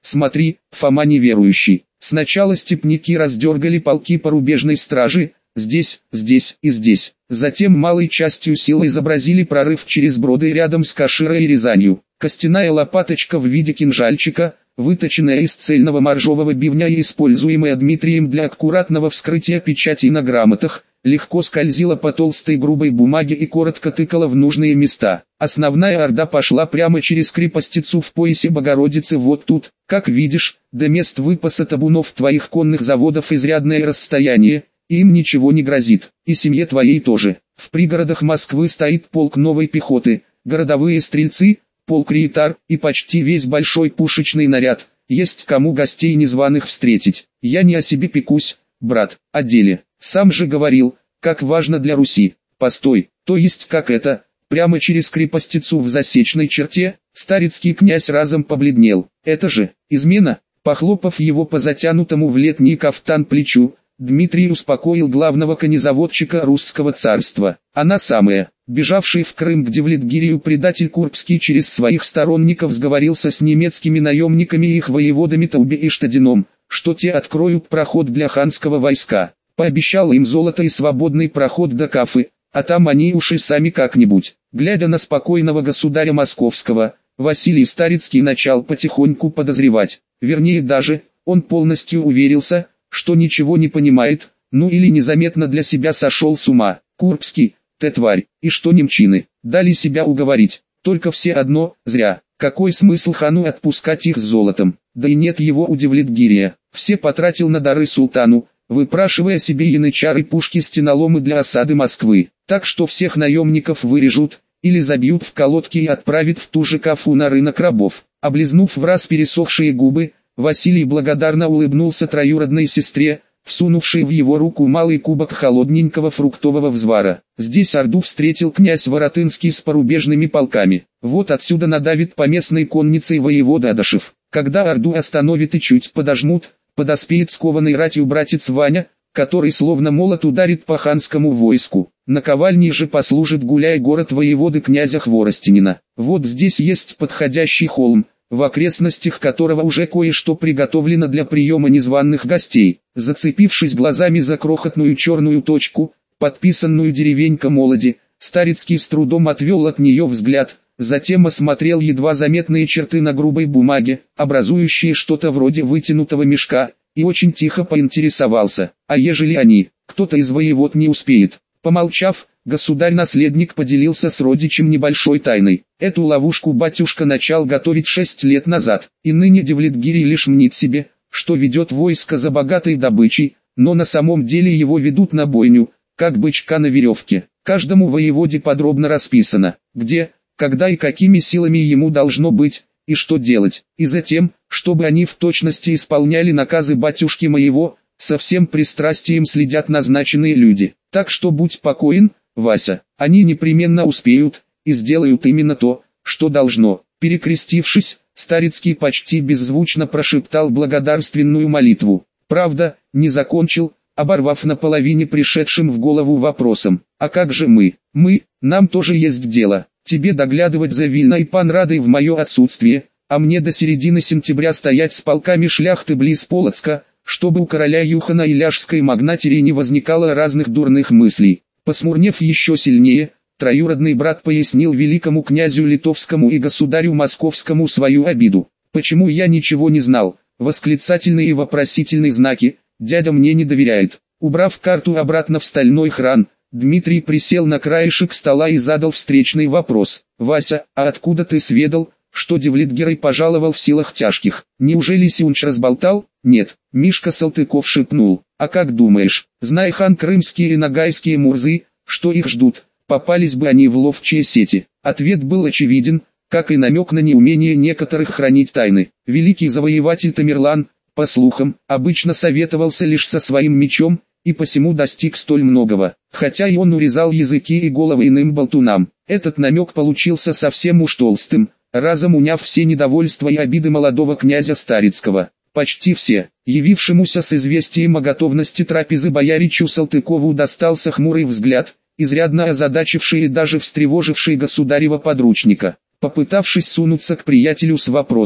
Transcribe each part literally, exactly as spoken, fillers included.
смотри, Фома неверующий. Сначала степняки раздергали полки порубежной стражи, здесь, здесь и здесь. Затем малой частью силы изобразили прорыв через броды рядом с Каширой и Рязанью. Костяная лопаточка в виде кинжальчика, выточенная из цельного моржового бивня и используемая Дмитрием для аккуратного вскрытия печатей на грамотах, легко скользила по толстой грубой бумаге и коротко тыкала в нужные места. Основная орда пошла прямо через крепостицу в поясе Богородицы вот тут. Как видишь, до мест выпаса табунов твоих конных заводов изрядное расстояние, и им ничего не грозит, и семье твоей тоже. В пригородах Москвы стоит полк новой пехоты, городовые стрельцы, полк рейтар и почти весь большой пушечный наряд. Есть кому гостей незваных встретить. Я не о себе пекусь, брат, о деле. Сам же говорил, как важно для Руси. Постой, то есть как это? Прямо через крепостицу в засечной черте? Старицкий князь разом побледнел. Это же измена. Похлопав его по затянутому в летний кафтан плечу, Дмитрий успокоил главного конезаводчика русского царства. Она самая. Бежавший в Крым к Девлетгирию предатель Курбский через своих сторонников сговорился с немецкими наемниками и их воеводами Таубе и Штадином, что те откроют проход для ханского войска. Пообещал им золото и свободный проход до Кафы, а там они уж и сами как-нибудь. Глядя на спокойного государя московского, Василий Старицкий начал потихоньку подозревать, вернее даже, он полностью уверился, что ничего не понимает, ну или незаметно для себя сошел с ума. Курбский, ты тварь, и что немчины, дали себя уговорить, только все одно, зря. Какой смысл хану отпускать их с золотом, да и нет его у Девлетгирия, все потратил на дары султану, выпрашивая себе янычары пушки стеноломы для осады Москвы, так что всех наемников вырежут, или забьют в колодки и отправят в ту же Кафу на рынок рабов. Облизнув в раз пересохшие губы, Василий благодарно улыбнулся троюродной сестре, всунувшей в его руку малый кубок холодненького фруктового взвара. Здесь орду встретил князь Воротынский с порубежными полками. Вот отсюда надавит по местной коннице воевода Адашев. Когда орду остановит и чуть подожмут, подоспеет скованный ратью братец Ваня, который словно молот ударит по ханскому войску. Наковальней же послужит гуляй город воеводы князя Хворостинина. Вот здесь есть подходящий холм, в окрестностях которого уже кое-что приготовлено для приема незваных гостей. Зацепившись глазами за крохотную черную точку, подписанную деревенька Молоди, Старицкий с трудом отвел от нее взгляд, затем осмотрел едва заметные черты на грубой бумаге, образующие что-то вроде вытянутого мешка, и очень тихо поинтересовался, а ежели они, кто-то из воевод не успеет. Помолчав, государь-наследник поделился с родичем небольшой тайной. Эту ловушку батюшка начал готовить шесть лет назад, и ныне Девлетгирий лишь мнит себе, что ведет войско за богатой добычей, но на самом деле его ведут на бойню, как бычка на веревке. Каждому воеводе подробно расписано, где, когда и какими силами ему должно быть, и что делать, и затем, чтобы они в точности исполняли наказы батюшки моего, со всем пристрастием следят назначенные люди. Так что будь спокоен, Вася, они непременно успеют, и сделают именно то, что должно. Перекрестившись, Старицкий почти беззвучно прошептал благодарственную молитву. Правда, не закончил, оборвав наполовине пришедшим в голову вопросом. А как же мы? Мы, нам тоже есть дело. Тебе доглядывать за Вильной Панрадой в мое отсутствие, а мне до середины сентября стоять с полками шляхты близ Полоцка, чтобы у короля Юхана и ляжской магнатери не возникало разных дурных мыслей. Посмурнев еще сильнее, троюродный брат пояснил великому князю литовскому и государю московскому свою обиду. «Почему я ничего не знал?» Восклицательные и вопросительные знаки, дядя мне не доверяет. Убрав карту обратно в стальной хран, Дмитрий присел на краешек стола и задал встречный вопрос. «Вася, а откуда ты сведал, что Девлетгирий пожаловал в силах тяжких? Неужели Сюнч разболтал?» «Нет», Мишка Салтыков шепнул. «А как думаешь, зная хан крымские и нагайские мурзы, что их ждут, попались бы они в ловчие сети?» Ответ был очевиден, как и намек на неумение некоторых хранить тайны. Великий завоеватель Тамерлан, по слухам, обычно советовался лишь со своим мечом, и посему достиг столь многого, хотя и он урезал языки и головы иным болтунам. Этот намек получился совсем уж толстым, разом уняв все недовольства и обиды молодого князя Старицкого. Почти все, явившемуся с известием о готовности трапезы бояричу Салтыкову достался хмурый взгляд, изрядно озадачивший и даже встревоживший государева подручника. Попытавшись сунуться к приятелю с вопросом,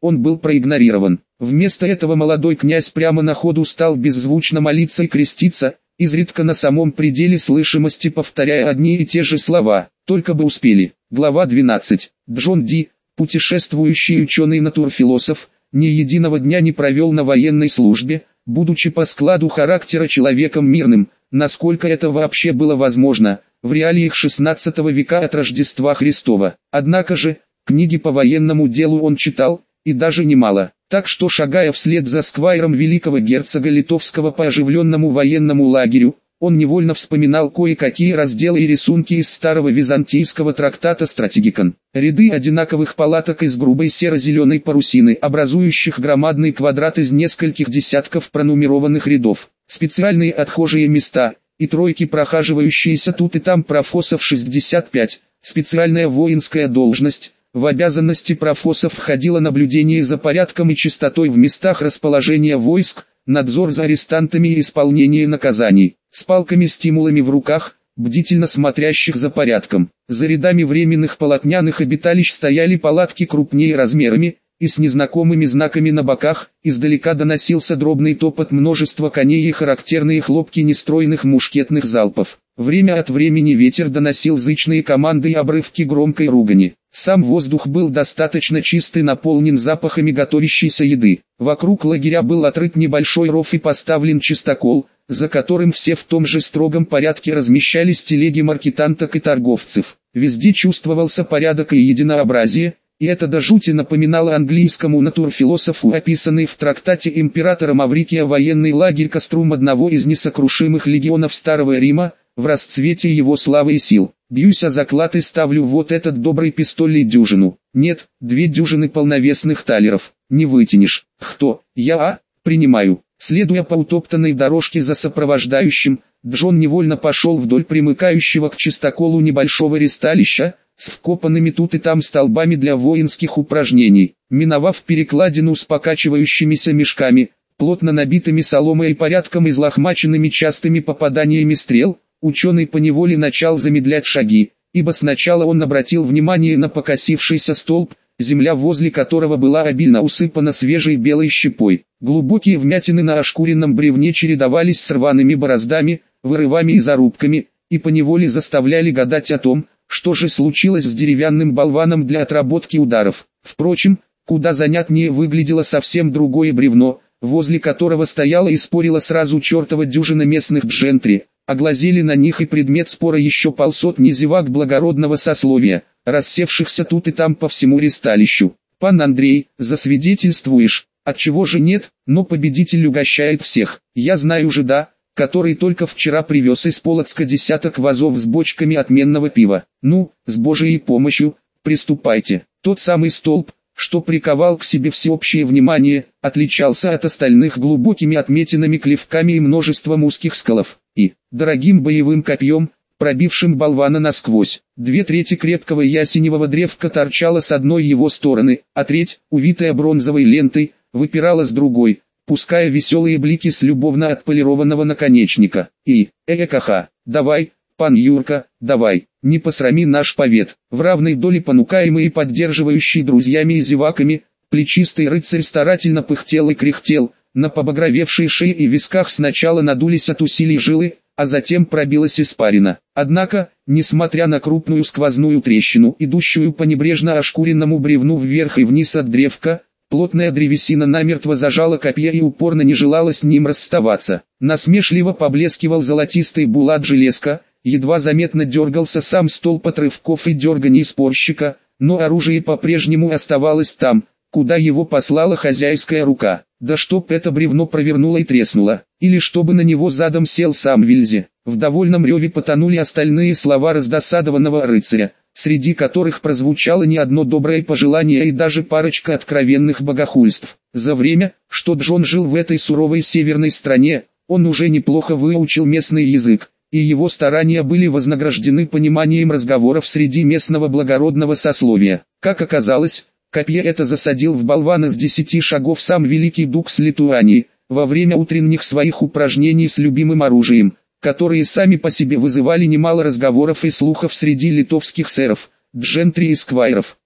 он был проигнорирован. Вместо этого молодой князь прямо на ходу стал беззвучно молиться и креститься, изредка на самом пределе слышимости повторяя одни и те же слова, только бы успели. Глава двенадцать. Джон Ди, путешествующий ученый-натурфилософ, ни единого дня не провел на военной службе, будучи по складу характера человеком мирным, насколько это вообще было возможно, в реалиях шестнадцатого века от Рождества Христова. Однако же, книги по военному делу он читал, и даже немало. Так что, шагая вслед за сквайром великого герцога Литовского по оживленному военному лагерю, он невольно вспоминал кое-какие разделы и рисунки из старого византийского трактата «Стратегикон». Ряды одинаковых палаток из грубой серо-зеленой парусины, образующих громадный квадрат из нескольких десятков пронумерованных рядов, специальные отхожие места, и тройки прохаживающиеся тут и там профоссов шестьдесят пять, специальная воинская должность. В обязанности профоссов входило наблюдение за порядком и чистотой в местах расположения войск, надзор за арестантами и исполнение наказаний, с палками-стимулами в руках, бдительно смотрящих за порядком. За рядами временных полотняных обиталищ стояли палатки крупнее размерами, и с незнакомыми знаками на боках, издалека доносился дробный топот множества коней и характерные хлопки нестройных мушкетных залпов. Время от времени ветер доносил зычные команды и обрывки громкой ругани. Сам воздух был достаточно чист и наполнен запахами готовящейся еды. Вокруг лагеря был отрыт небольшой ров и поставлен чистокол, за которым все в том же строгом порядке размещались телеги маркетанток и торговцев. Везде чувствовался порядок и единообразие, и это до жути напоминало английскому натурфилософу описанный в трактате императора Маврикия военный лагерь Каструм одного из несокрушимых легионов Старого Рима, в расцвете его славы и сил. Бьюсь о заклад и ставлю вот этот добрый пистолей дюжину. Нет, две дюжины полновесных талеров. Не вытянешь. Кто? Я, а? Принимаю. Следуя по утоптанной дорожке за сопровождающим, Джон невольно пошел вдоль примыкающего к чистоколу небольшого ристалища, с вкопанными тут и там столбами для воинских упражнений. Миновав перекладину с покачивающимися мешками, плотно набитыми соломой и порядком излохмаченными частыми попаданиями стрел, ученый поневоле начал замедлять шаги, ибо сначала он обратил внимание на покосившийся столб, земля возле которого была обильно усыпана свежей белой щепой. Глубокие вмятины на ошкуренном бревне чередовались с рваными бороздами, вырывами и зарубками, и поневоле заставляли гадать о том, что же случилось с деревянным болваном для отработки ударов. Впрочем, куда занятнее выглядело совсем другое бревно, возле которого стояла и спорила сразу чертова дюжина местных джентри, а глазели на них и предмет спора еще полсотни зевак благородного сословия, рассевшихся тут и там по всему ристалищу. «Пан Андрей, засвидетельствуешь? Отчего же нет, но победитель угощает всех. Я знаю же, да, который только вчера привез из Полоцка десяток вазов с бочками отменного пива. Ну, с Божией помощью, приступайте». Тот самый столб, что приковал к себе всеобщее внимание, отличался от остальных глубокими отметинами, клевками и множеством узких сколов, и дорогим боевым копьем, пробившим болвана насквозь. Две трети крепкого ясеневого древка торчала с одной его стороны, а треть, увитая бронзовой лентой, выпирала с другой, пуская веселые блики с любовно отполированного наконечника. И, э-э-ка-ха, давай, пан Юрка, давай, не посрами наш повет. В равной доле понукаемый и поддерживающий друзьями и зеваками, плечистый рыцарь старательно пыхтел и кряхтел, на побагровевшей шее и висках сначала надулись от усилий жилы, а затем пробилась испарина. Однако, несмотря на крупную сквозную трещину, идущую по небрежно ошкуренному бревну вверх и вниз от древка, плотная древесина намертво зажала копье и упорно не желала с ним расставаться. Насмешливо поблескивал золотистый булат железка, едва заметно дергался сам столб от рывков и дерганий спорщика, но оружие по-прежнему оставалось там, куда его послала хозяйская рука. Да чтоб это бревно провернуло и треснуло, или чтобы на него задом сел сам Вильзе. В довольном реве потонули остальные слова раздосадованного рыцаря, среди которых прозвучало не одно доброе пожелание и даже парочка откровенных богохульств. За время, что Джон жил в этой суровой северной стране, он уже неплохо выучил местный язык, и его старания были вознаграждены пониманием разговоров среди местного благородного сословия. Как оказалось, копье это засадил в болвана с десяти шагов сам великий дукс Литуании, во время утренних своих упражнений с любимым оружием, которые сами по себе вызывали немало разговоров и слухов среди литовских сэров, джентри и сквайров.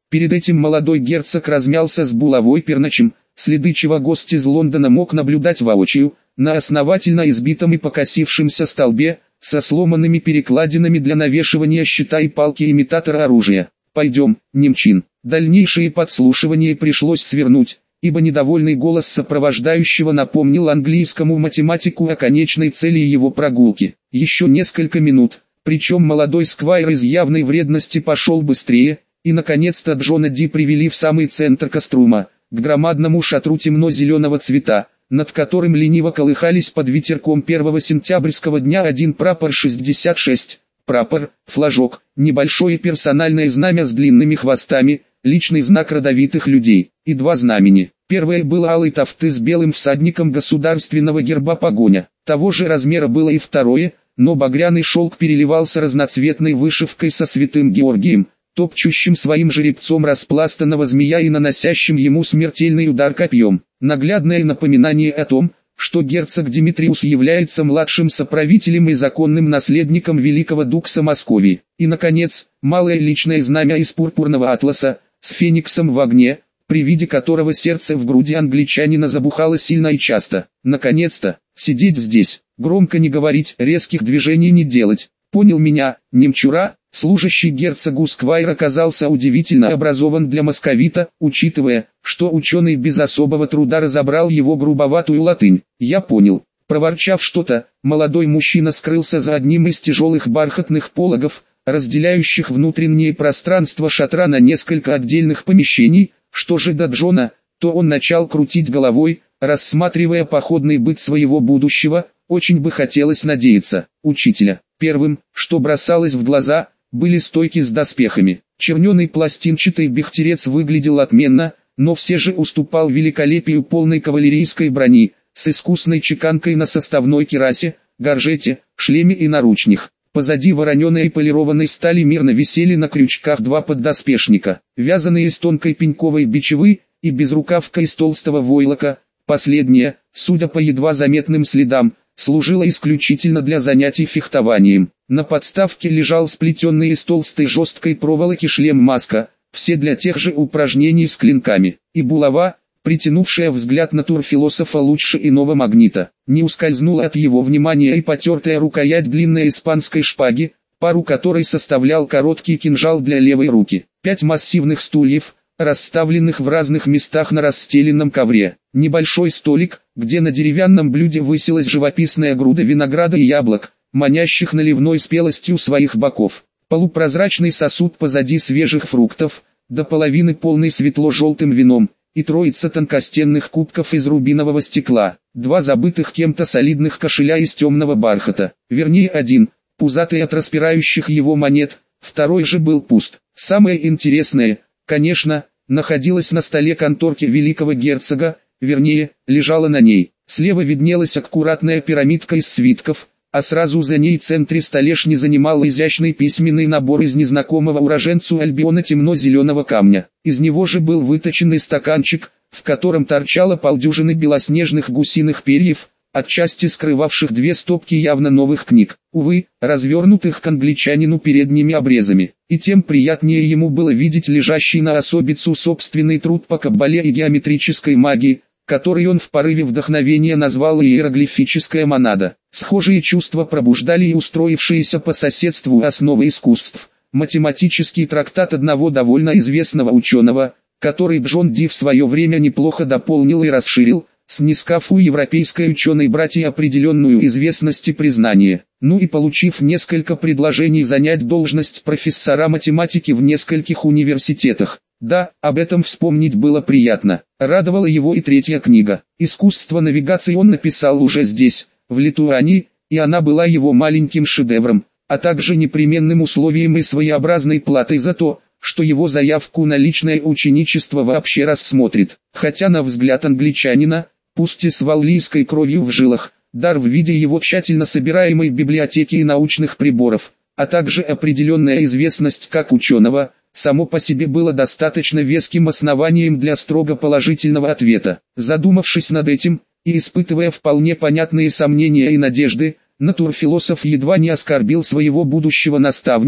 Перед этим молодой герцог размялся с булавой перначем, следы чего гость из Лондона мог наблюдать воочию, на основательно избитом и покосившемся столбе, со сломанными перекладинами для навешивания щита и палки имитатора оружия. «Пойдем, немчин». Дальнейшее подслушивание пришлось свернуть, ибо недовольный голос сопровождающего напомнил английскому математику о конечной цели его прогулки. Еще несколько минут, причем молодой сквайр из явной вредности пошел быстрее, и наконец-то Джона Ди привели в самый центр кострума, к громадному шатру темно-зеленого цвета, над которым лениво колыхались под ветерком первого сентябрьского дня один прапор шестьдесят шесть, прапор, флажок, небольшое персональное знамя с длинными хвостами, личный знак родовитых людей, и два знамени. Первое было алой тафты с белым всадником государственного герба погоня, того же размера было и второе, но багряный шелк переливался разноцветной вышивкой со святым Георгием, топчущим своим жеребцом распластанного змея и наносящим ему смертельный удар копьем. Наглядное напоминание о том, что герцог Димитриус является младшим соправителем и законным наследником великого дукса Московии. И, наконец, малое личное знамя из пурпурного атласа, с фениксом в огне, при виде которого сердце в груди англичанина забухало сильно и часто. Наконец-то, сидеть здесь, громко не говорить, резких движений не делать. Понял меня, немчура? Служащий герцогу сквайр оказался удивительно образован для московита, учитывая, что ученый без особого труда разобрал его грубоватую латынь. Я понял. Проворчав что-то, молодой мужчина скрылся за одним из тяжелых бархатных пологов, разделяющих внутреннее пространство шатра на несколько отдельных помещений. Что же до Джона, то он начал крутить головой, рассматривая походный быт своего будущего. Очень бы хотелось надеяться, учителя. Первым, что бросалось в глаза, были стойки с доспехами. Черненый пластинчатый бехтерец выглядел отменно, но все же уступал великолепию полной кавалерийской брони, с искусной чеканкой на составной кирасе, горжете, шлеме и наручнях. Позади вороненой и полированной стали мирно висели на крючках два поддоспешника, вязаные из тонкой пеньковой бичевы и безрукавка из толстого войлока. Последняя, судя по едва заметным следам, служила исключительно для занятий фехтованием. На подставке лежал сплетенный из толстой жесткой проволоки шлем-маска, все для тех же упражнений с клинками, и булава, притянувшая взгляд натурфилософа лучше иного магнита. Не ускользнула от его внимания и потертая рукоять длинной испанской шпаги, пару которой составлял короткий кинжал для левой руки. Пять массивных стульев, расставленных в разных местах на расстеленном ковре. Небольшой столик, где на деревянном блюде высилась живописная груда винограда и яблок, манящих наливной спелостью своих боков. Полупрозрачный сосуд позади свежих фруктов, до половины полный светло-желтым вином, и троица тонкостенных кубков из рубинового стекла. Два забытых кем-то солидных кошеля из темного бархата. Вернее один, пузатый от распирающих его монет, второй же был пуст. Самое интересное, конечно, находилось на столе конторки великого герцога, вернее, лежала на ней. Слева виднелась аккуратная пирамидка из свитков, а сразу за ней в центре столешни занимал изящный письменный набор из незнакомого уроженцу Альбиона темно-зеленого камня. Из него же был выточенный стаканчик, в котором торчало полдюжины белоснежных гусиных перьев, отчасти скрывавших две стопки явно новых книг, увы, развернутых к англичанину передними обрезами. И тем приятнее ему было видеть лежащий на особицу собственный труд по каббале и геометрической магии, который он в порыве вдохновения назвал иероглифическая монада. Схожие чувства пробуждали и устроившиеся по соседству основы искусств, математический трактат одного довольно известного ученого, который Джон Ди в свое время неплохо дополнил и расширил, снискав у европейской ученой братьи определенную известность и признание. Ну и получив несколько предложений занять должность профессора математики в нескольких университетах. Да, об этом вспомнить было приятно. Радовала его и третья книга. «Искусство навигации» он написал уже здесь, в Литуании, и она была его маленьким шедевром, а также непременным условием и своеобразной платой за то, что его заявку на личное ученичество вообще рассмотрит. Хотя на взгляд англичанина, пусть и с валлийской кровью в жилах, дар в виде его тщательно собираемой библиотеки и научных приборов, а также определенная известность как ученого, само по себе было достаточно веским основанием для строго положительного ответа. Задумавшись над этим, и испытывая вполне понятные сомнения и надежды, натурфилософ едва не оскорбил своего будущего наставника,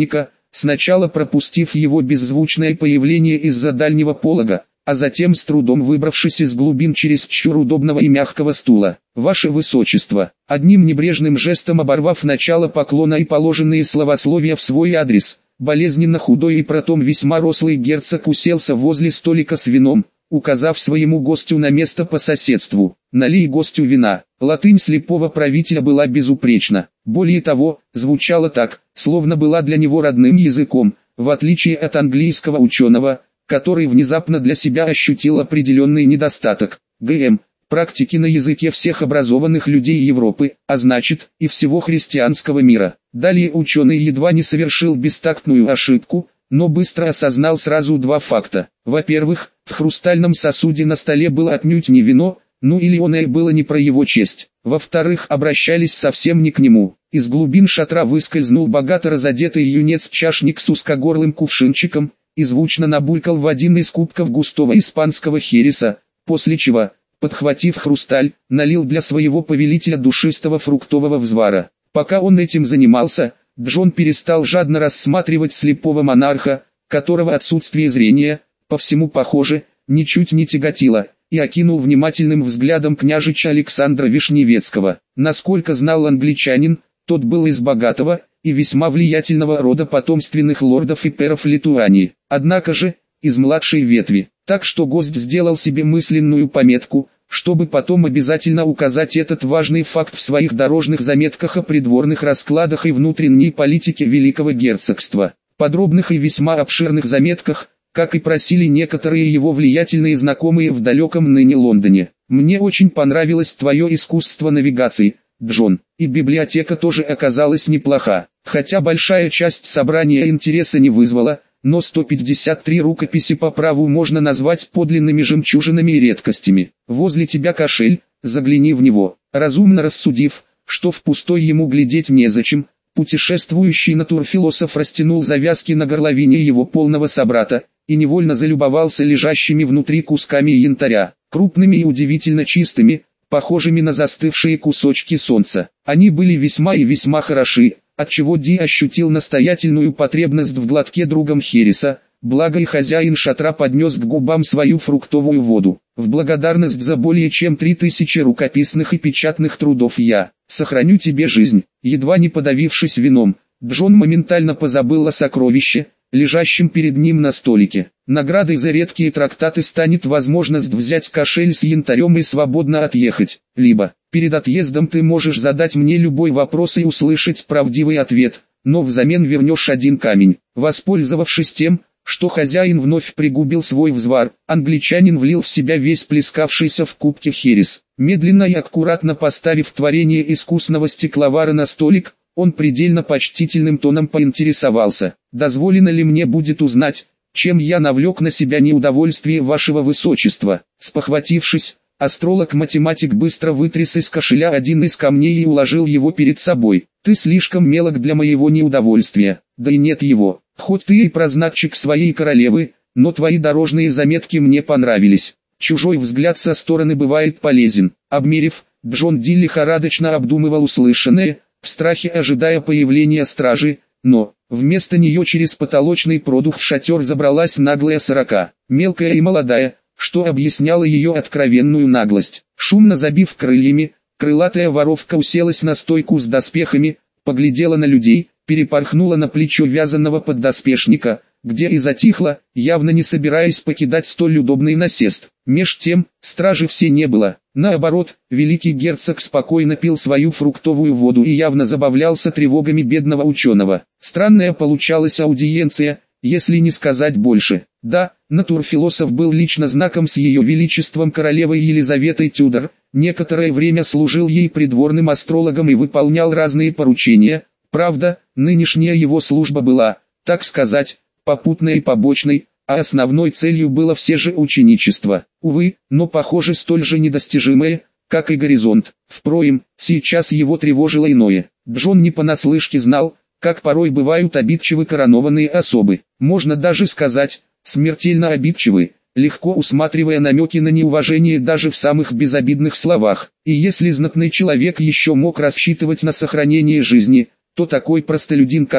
сначала пропустив его беззвучное появление из-за дальнего полога, а затем с трудом выбравшись из глубин чересчур удобного и мягкого стула. «Ваше Высочество», одним небрежным жестом оборвав начало поклона и положенные словословия в свой адрес, болезненно худой и притом весьма рослый герцог уселся возле столика с вином, указав своему гостю на место по соседству. «Налей гостю вина». Латынь слепого правителя была безупречна. Более того, звучала так, словно была для него родным языком, в отличие от английского ученого, который внезапно для себя ощутил определенный недостаток. ГМ. Практики на языке всех образованных людей Европы, а значит, и всего христианского мира. Далее ученый едва не совершил бестактную ошибку, но быстро осознал сразу два факта. Во-первых, в хрустальном сосуде на столе было отнюдь не вино, ну или оно и было не про его честь. Во-вторых, обращались совсем не к нему. Из глубин шатра выскользнул богато разодетый юнец-чашник с узкогорлым кувшинчиком, и звучно набулькал в один из кубков густого испанского хереса, после чего, подхватив хрусталь, налил для своего повелителя душистого фруктового взвара. Пока он этим занимался, Джон перестал жадно рассматривать слепого монарха, которого отсутствие зрения, по всему похоже, ничуть не тяготило, и окинул внимательным взглядом княжича Александра Вишневецкого. Насколько знал англичанин, тот был из богатого и весьма влиятельного рода потомственных лордов и пэров Литуании, однако же, из младшей ветви, так что гость сделал себе мысленную пометку, чтобы потом обязательно указать этот важный факт в своих дорожных заметках о придворных раскладах и внутренней политике Великого Герцогства. Подробных и весьма обширных заметках, как и просили некоторые его влиятельные знакомые в далеком ныне Лондоне. «Мне очень понравилось твое искусство навигации, Джон, и библиотека тоже оказалась неплоха, хотя большая часть собрания интереса не вызвала, но сто пятьдесят три рукописи по праву можно назвать подлинными жемчужинами и редкостями. Возле тебя кошель, загляни в него». Разумно рассудив, что в пустой ему глядеть незачем, путешествующий натурфилософ растянул завязки на горловине его полного собрата, и невольно залюбовался лежащими внутри кусками янтаря, крупными и удивительно чистыми, похожими на застывшие кусочки солнца. Они были весьма и весьма хороши, отчего Ди ощутил настоятельную потребность в глотке другом хереса, благо и хозяин шатра поднес к губам свою фруктовую воду. «В благодарность за более чем три тысячи рукописных и печатных трудов я сохраню тебе жизнь». Едва не подавившись вином, Джон моментально позабыл о сокровище, лежащем перед ним на столике. Наградой за редкие трактаты станет возможность взять кошель с янтарем и свободно отъехать. Либо, перед отъездом ты можешь задать мне любой вопрос и услышать правдивый ответ, но взамен вернешь один камень. Воспользовавшись тем, что хозяин вновь пригубил свой взвар, англичанин влил в себя весь плескавшийся в кубке херес. Медленно и аккуратно поставив творение искусного стекловара на столик, он предельно почтительным тоном поинтересовался: «Дозволено ли мне будет узнать, чем я навлек на себя неудовольствие вашего высочества?» Спохватившись, астролог-математик быстро вытряс из кошеля один из камней и уложил его перед собой. «Ты слишком мелок для моего неудовольствия, да и нет его. Хоть ты и прознатчик своей королевы, но твои дорожные заметки мне понравились». Чужой взгляд со стороны бывает полезен. Обмерив, Джон Ди лихорадочно обдумывал услышанное, в страхе ожидая появления стражи, но, вместо нее через потолочный продух в шатер забралась наглая сорока, мелкая и молодая, что объясняло ее откровенную наглость. Шумно забив крыльями, крылатая воровка уселась на стойку с доспехами, поглядела на людей, перепорхнула на плечо вязаного поддоспешника, где и затихла, явно не собираясь покидать столь удобный насест. Меж тем, стражи все не было. Наоборот, великий герцог спокойно пил свою фруктовую воду и явно забавлялся тревогами бедного ученого. Странная получалась аудиенция, если не сказать больше. Да, натурфилософ был лично знаком с ее величеством королевой Елизаветой Тюдор, некоторое время служил ей придворным астрологом и выполнял разные поручения. Правда, нынешняя его служба была, так сказать, попутной и побочной, а основной целью было все же ученичество. Увы, но похоже столь же недостижимое, как и горизонт. Впрочем, сейчас его тревожило иное. Джон не понаслышке знал, как порой бывают обидчивы коронованные особы. Можно даже сказать, смертельно обидчивы, легко усматривая намеки на неуважение даже в самых безобидных словах. И если знатный человек еще мог рассчитывать на сохранение жизни, то такой простолюдин как он,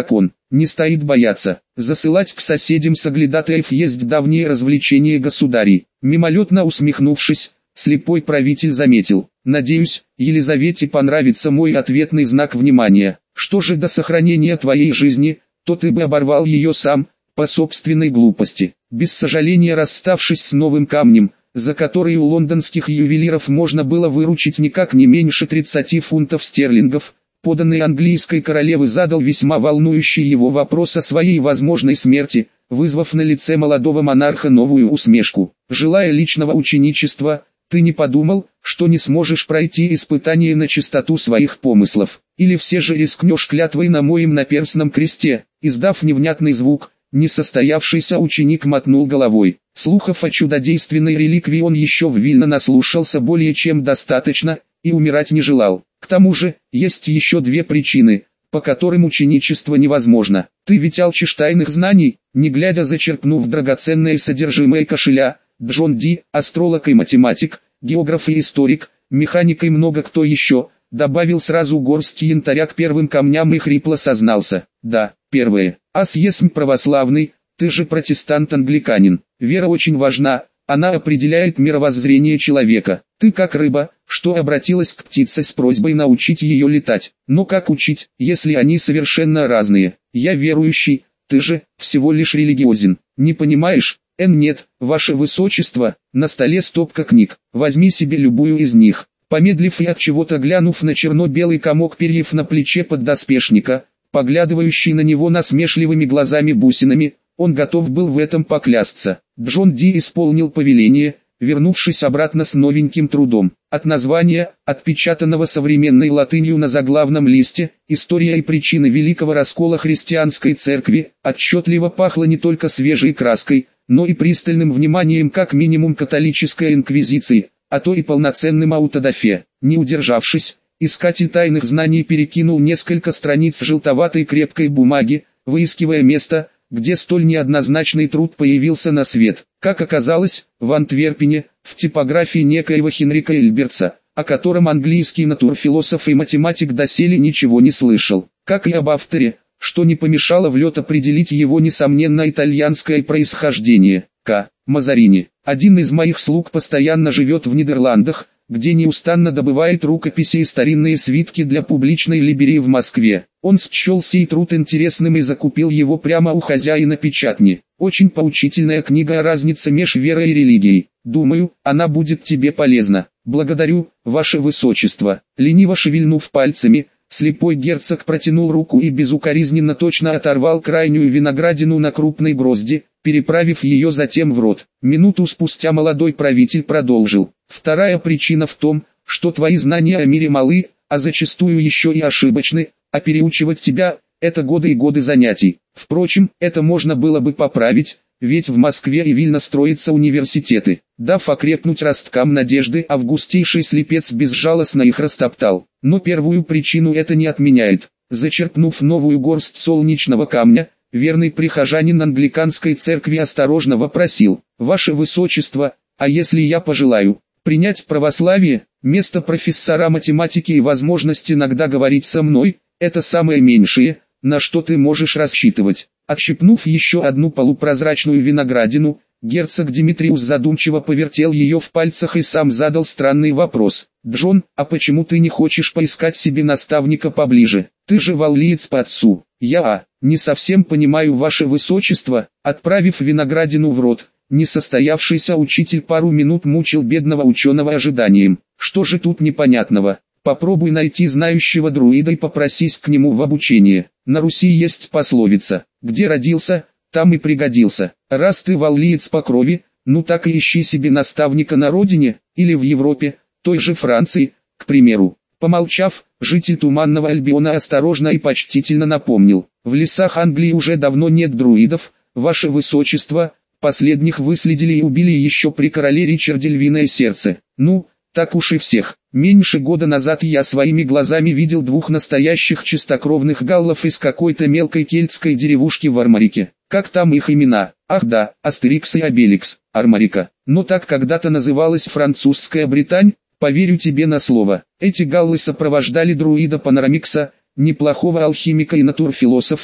не стоит бояться. Засылать к соседям соглядатаев есть давнее развлечение государей. Мимолетно усмехнувшись, слепой правитель заметил: надеюсь, Елизавете понравится мой ответный знак внимания. Что же до сохранения твоей жизни, то ты бы оборвал ее сам, по собственной глупости. Без сожаления расставшись с новым камнем, за который у лондонских ювелиров можно было выручить никак не меньше тридцати фунтов стерлингов, поданный английской королевы задал весьма волнующий его вопрос о своей возможной смерти, вызвав на лице молодого монарха новую усмешку. Желая личного ученичества, ты не подумал, что не сможешь пройти испытание на чистоту своих помыслов, или все же рискнешь клятвой на моем наперстном кресте? Издав невнятный звук, несостоявшийся ученик мотнул головой. Слухов о чудодейственной реликвии он еще в Вильно наслушался более чем достаточно, и умирать не желал. К тому же, есть еще две причины, по которым ученичество невозможно. Ты ведь алчишь тайных знаний. Не глядя зачерпнув драгоценное содержимое кошеля, Джон Ди, астролог и математик, географ и историк, механик и много кто еще, добавил сразу горсть янтаря к первым камням и хрипло сознался: да, первое. Ас есмь православный, ты же протестант-англиканин. Вера очень важна, она определяет мировоззрение человека. Ты как рыба, что обратилась к птице с просьбой научить ее летать. Но как учить, если они совершенно разные? Я верующий, ты же всего лишь религиозен. Не понимаешь? Эн нет, ваше высочество, на столе стопка книг. Возьми себе любую из них. Помедлив и от чего-то глянув на черно-белый комок перьев на плече поддоспешника, поглядывающий на него насмешливыми глазами-бусинами, он готов был в этом поклясться. Джон Ди исполнил повеление, вернувшись обратно с новеньким трудом. От названия, отпечатанного современной латынью на заглавном листе, «История и причины великого раскола христианской церкви», отчетливо пахло не только свежей краской, но и пристальным вниманием как минимум католической инквизиции, а то и полноценным аутодафе. Не удержавшись, искатель тайных знаний перекинул несколько страниц желтоватой крепкой бумаги, выискивая место, где столь неоднозначный труд появился на свет. Как оказалось, в Антверпене, в типографии некоего Хенрика Эльбертса, о котором английский натурфилософ и математик доселе ничего не слышал. Как и об авторе, что не помешало в лед определить его несомненно итальянское происхождение. К. Мазарини. Один из моих слуг постоянно живет в Нидерландах, где неустанно добывает рукописи и старинные свитки для публичной либерии в Москве. Он счел сей труд интересным и закупил его прямо у хозяина печатни. Очень поучительная книга о разнице меж верой и религией. Думаю, она будет тебе полезна. Благодарю, ваше высочество. Лениво шевельнув пальцами, слепой герцог протянул руку и безукоризненно точно оторвал крайнюю виноградину на крупной грозди, переправив ее затем в рот. Минуту спустя молодой правитель продолжил: вторая причина в том, что твои знания о мире малы, а зачастую еще и ошибочны, а переучивать тебя – это годы и годы занятий. Впрочем, это можно было бы поправить, ведь в Москве и Вильно строятся университеты. Дав окрепнуть росткам надежды, августейший слепец безжалостно их растоптал. Но первую причину это не отменяет. Зачерпнув новую горсть солнечного камня, верный прихожанин англиканской церкви осторожно вопросил: «Ваше Высочество, а если я пожелаю принять православие, место профессора математики и возможность иногда говорить со мной – это самое меньшее, на что ты можешь рассчитывать». Отщипнув еще одну полупрозрачную виноградину, герцог Димитриус задумчиво повертел ее в пальцах и сам задал странный вопрос: «Джон, а почему ты не хочешь поискать себе наставника поближе? Ты же валлиец по отцу». «Я а, не совсем понимаю, ваше высочество». Отправив виноградину в рот, несостоявшийся учитель пару минут мучил бедного ученого ожиданием. «Что же тут непонятного? Попробуй найти знающего друида и попросись к нему в обучение. На Руси есть пословица: где родился, там и пригодился. Раз ты валлиец по крови, ну так и ищи себе наставника на родине, или в Европе, той же Франции, к примеру». Помолчав, житель Туманного Альбиона осторожно и почтительно напомнил: в лесах Англии уже давно нет друидов, ваше высочество, последних выследили и убили еще при короле Ричарде Львиное Сердце. Ну, так уж и всех. Меньше года назад я своими глазами видел двух настоящих чистокровных галлов из какой-то мелкой кельтской деревушки в Арморике. Как там их имена? Ах да, Астерикс и Обеликс, Арморика. Но так когда-то называлась французская Британь, поверю тебе на слово. Эти галлы сопровождали друида Панорамикса, неплохого алхимика и натурфилософа,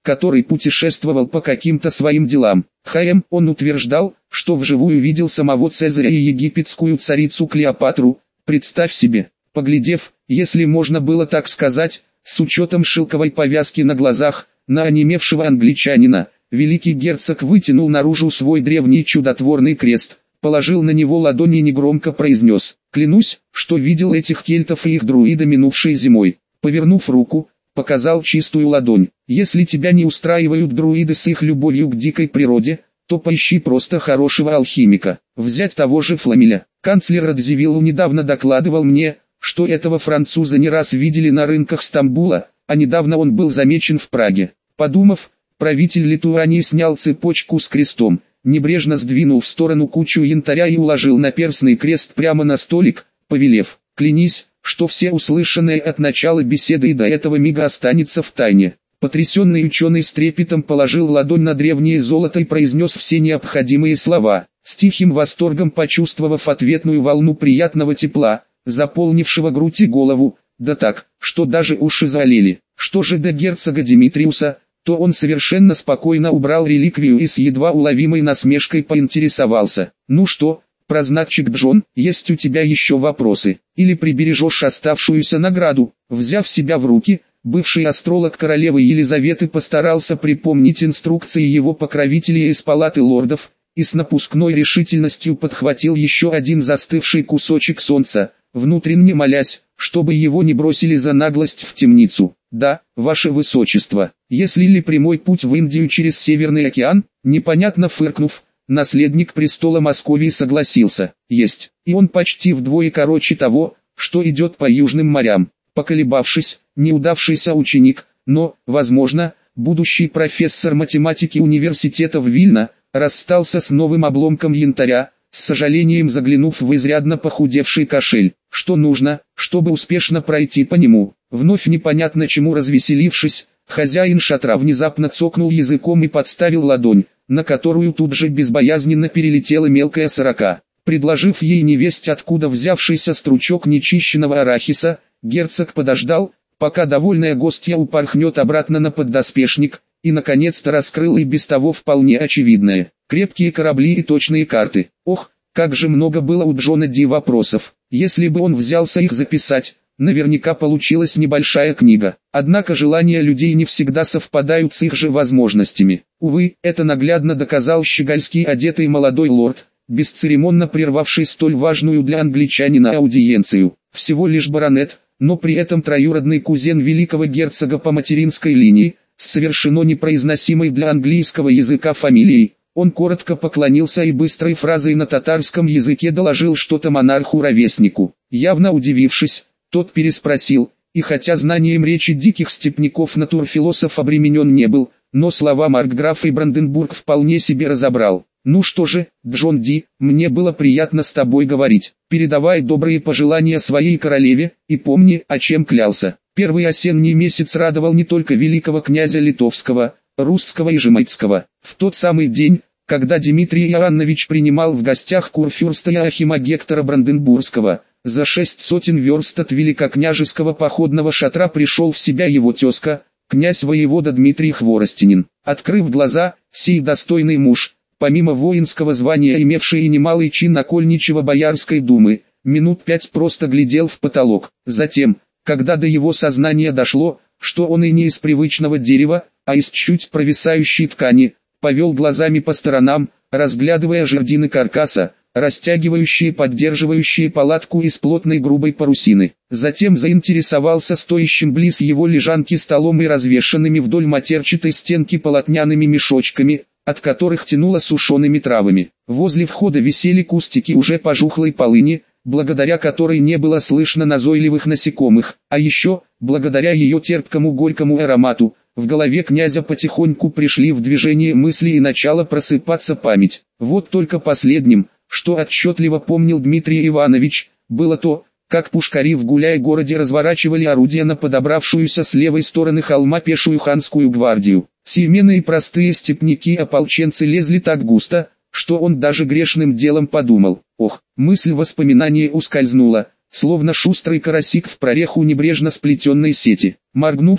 который путешествовал по каким-то своим делам. Х.М. Он утверждал, что вживую видел самого Цезаря и египетскую царицу Клеопатру. Представь себе, поглядев, если можно было так сказать, с учетом шелковой повязки на глазах, на онемевшего англичанина, великий герцог вытянул наружу свой древний чудотворный крест, положил на него ладонь и негромко произнес: «Клянусь, что видел этих кельтов и их друида минувшей зимой». Повернув руку, показал чистую ладонь. «Если тебя не устраивают друиды с их любовью к дикой природе, то поищи просто хорошего алхимика. Взять того же Фламеля. Канцлер Радзивиллу недавно докладывал мне, что этого француза не раз видели на рынках Стамбула, а недавно он был замечен в Праге». Подумав, правитель Литуании снял цепочку с крестом, небрежно сдвинул в сторону кучу янтаря и уложил наперстный крест прямо на столик, повелев: «Клянись, что все услышанное от начала беседы и до этого мига останется в тайне». Потрясенный ученый с трепетом положил ладонь на древнее золото и произнес все необходимые слова, с тихим восторгом почувствовав ответную волну приятного тепла, заполнившего грудь и голову, да так, что даже уши залили. Что же до герцога Димитриуса, то он совершенно спокойно убрал реликвию и с едва уловимой насмешкой поинтересовался: «Ну что, прознатчик Джон, есть у тебя еще вопросы, или прибережешь оставшуюся награду?» Взяв себя в руки, бывший астролог королевы Елизаветы постарался припомнить инструкции его покровителей из палаты лордов, и с напускной решительностью подхватил еще один застывший кусочек солнца, внутренне молясь, чтобы его не бросили за наглость в темницу. «Да, ваше высочество, если ли прямой путь в Индию через Северный океан?» Непонятно фыркнув, наследник престола Московии согласился: «Есть, и он почти вдвое короче того, что идет по южным морям». Поколебавшись, неудавшийся ученик, но, возможно, будущий профессор математики университета в Вильно, расстался с новым обломком янтаря, с сожалением заглянув в изрядно похудевший кошель. Что нужно, чтобы успешно пройти по нему? Вновь непонятно чему развеселившись, хозяин шатра внезапно цокнул языком и подставил ладонь, на которую тут же безбоязненно перелетела мелкая сорока. Предложив ей невесть откуда взявшийся стручок нечищенного арахиса, герцог подождал, пока довольная гостья упорхнет обратно на поддоспешник, и наконец-то раскрыл и без того вполне очевидное: крепкие корабли и точные карты. Ох, как же много было у Джона Ди вопросов. Если бы он взялся их записать, наверняка получилась небольшая книга. Однако желания людей не всегда совпадают с их же возможностями. Увы, это наглядно доказал щегольский одетый молодой лорд, бесцеремонно прервавший столь важную для англичанина аудиенцию. Всего лишь баронет, но при этом троюродный кузен великого герцога по материнской линии, с совершенно непроизносимой для английского языка фамилией. Он коротко поклонился и быстрой фразой на татарском языке доложил что-то монарху-ровеснику. Явно удивившись, тот переспросил, и хотя знанием речи диких степняков натурфилософ обременен не был, но слова маркграфа и Бранденбург вполне себе разобрал. «Ну что же, Джон Ди, мне было приятно с тобой говорить. Передавай добрые пожелания своей королеве, и помни, о чем клялся». Первый осенний месяц радовал не только великого князя Литовского, Русского и Жемайцкого. В тот самый день, когда Дмитрий Иоаннович принимал в гостях курфюрста Иоахима Гектора Бранденбургского, за шесть сотен верст от великокняжеского походного шатра пришел в себя его тезка, князь-воевода Дмитрий Хворостинин. Открыв глаза, сей достойный муж, помимо воинского звания имевший и немалый чин окольничего Боярской думы, минут пять просто глядел в потолок. Затем, когда до его сознания дошло, что он и не из привычного дерева, а из чуть провисающей ткани, повел глазами по сторонам, разглядывая жердины каркаса, растягивающие и поддерживающие палатку из плотной грубой парусины. Затем заинтересовался стоящим близ его лежанки столом и развешанными вдоль матерчатой стенки полотняными мешочками, от которых тянуло сушеными травами. Возле входа висели кустики уже пожухлой полыни, благодаря которой не было слышно назойливых насекомых, а еще, благодаря ее терпкому горькому аромату, в голове князя потихоньку пришли в движение мысли и начала просыпаться память. Вот только последним, что отчетливо помнил Дмитрий Иванович, было то, как пушкари в Гуляй-городе разворачивали орудия на подобравшуюся с левой стороны холма пешую ханскую гвардию. Семейные простые степняки-ополченцы лезли так густо, что он даже грешным делом подумал: ох, мысль воспоминания ускользнула, словно шустрый карасик в прореху небрежно сплетенной сети. Моргнув,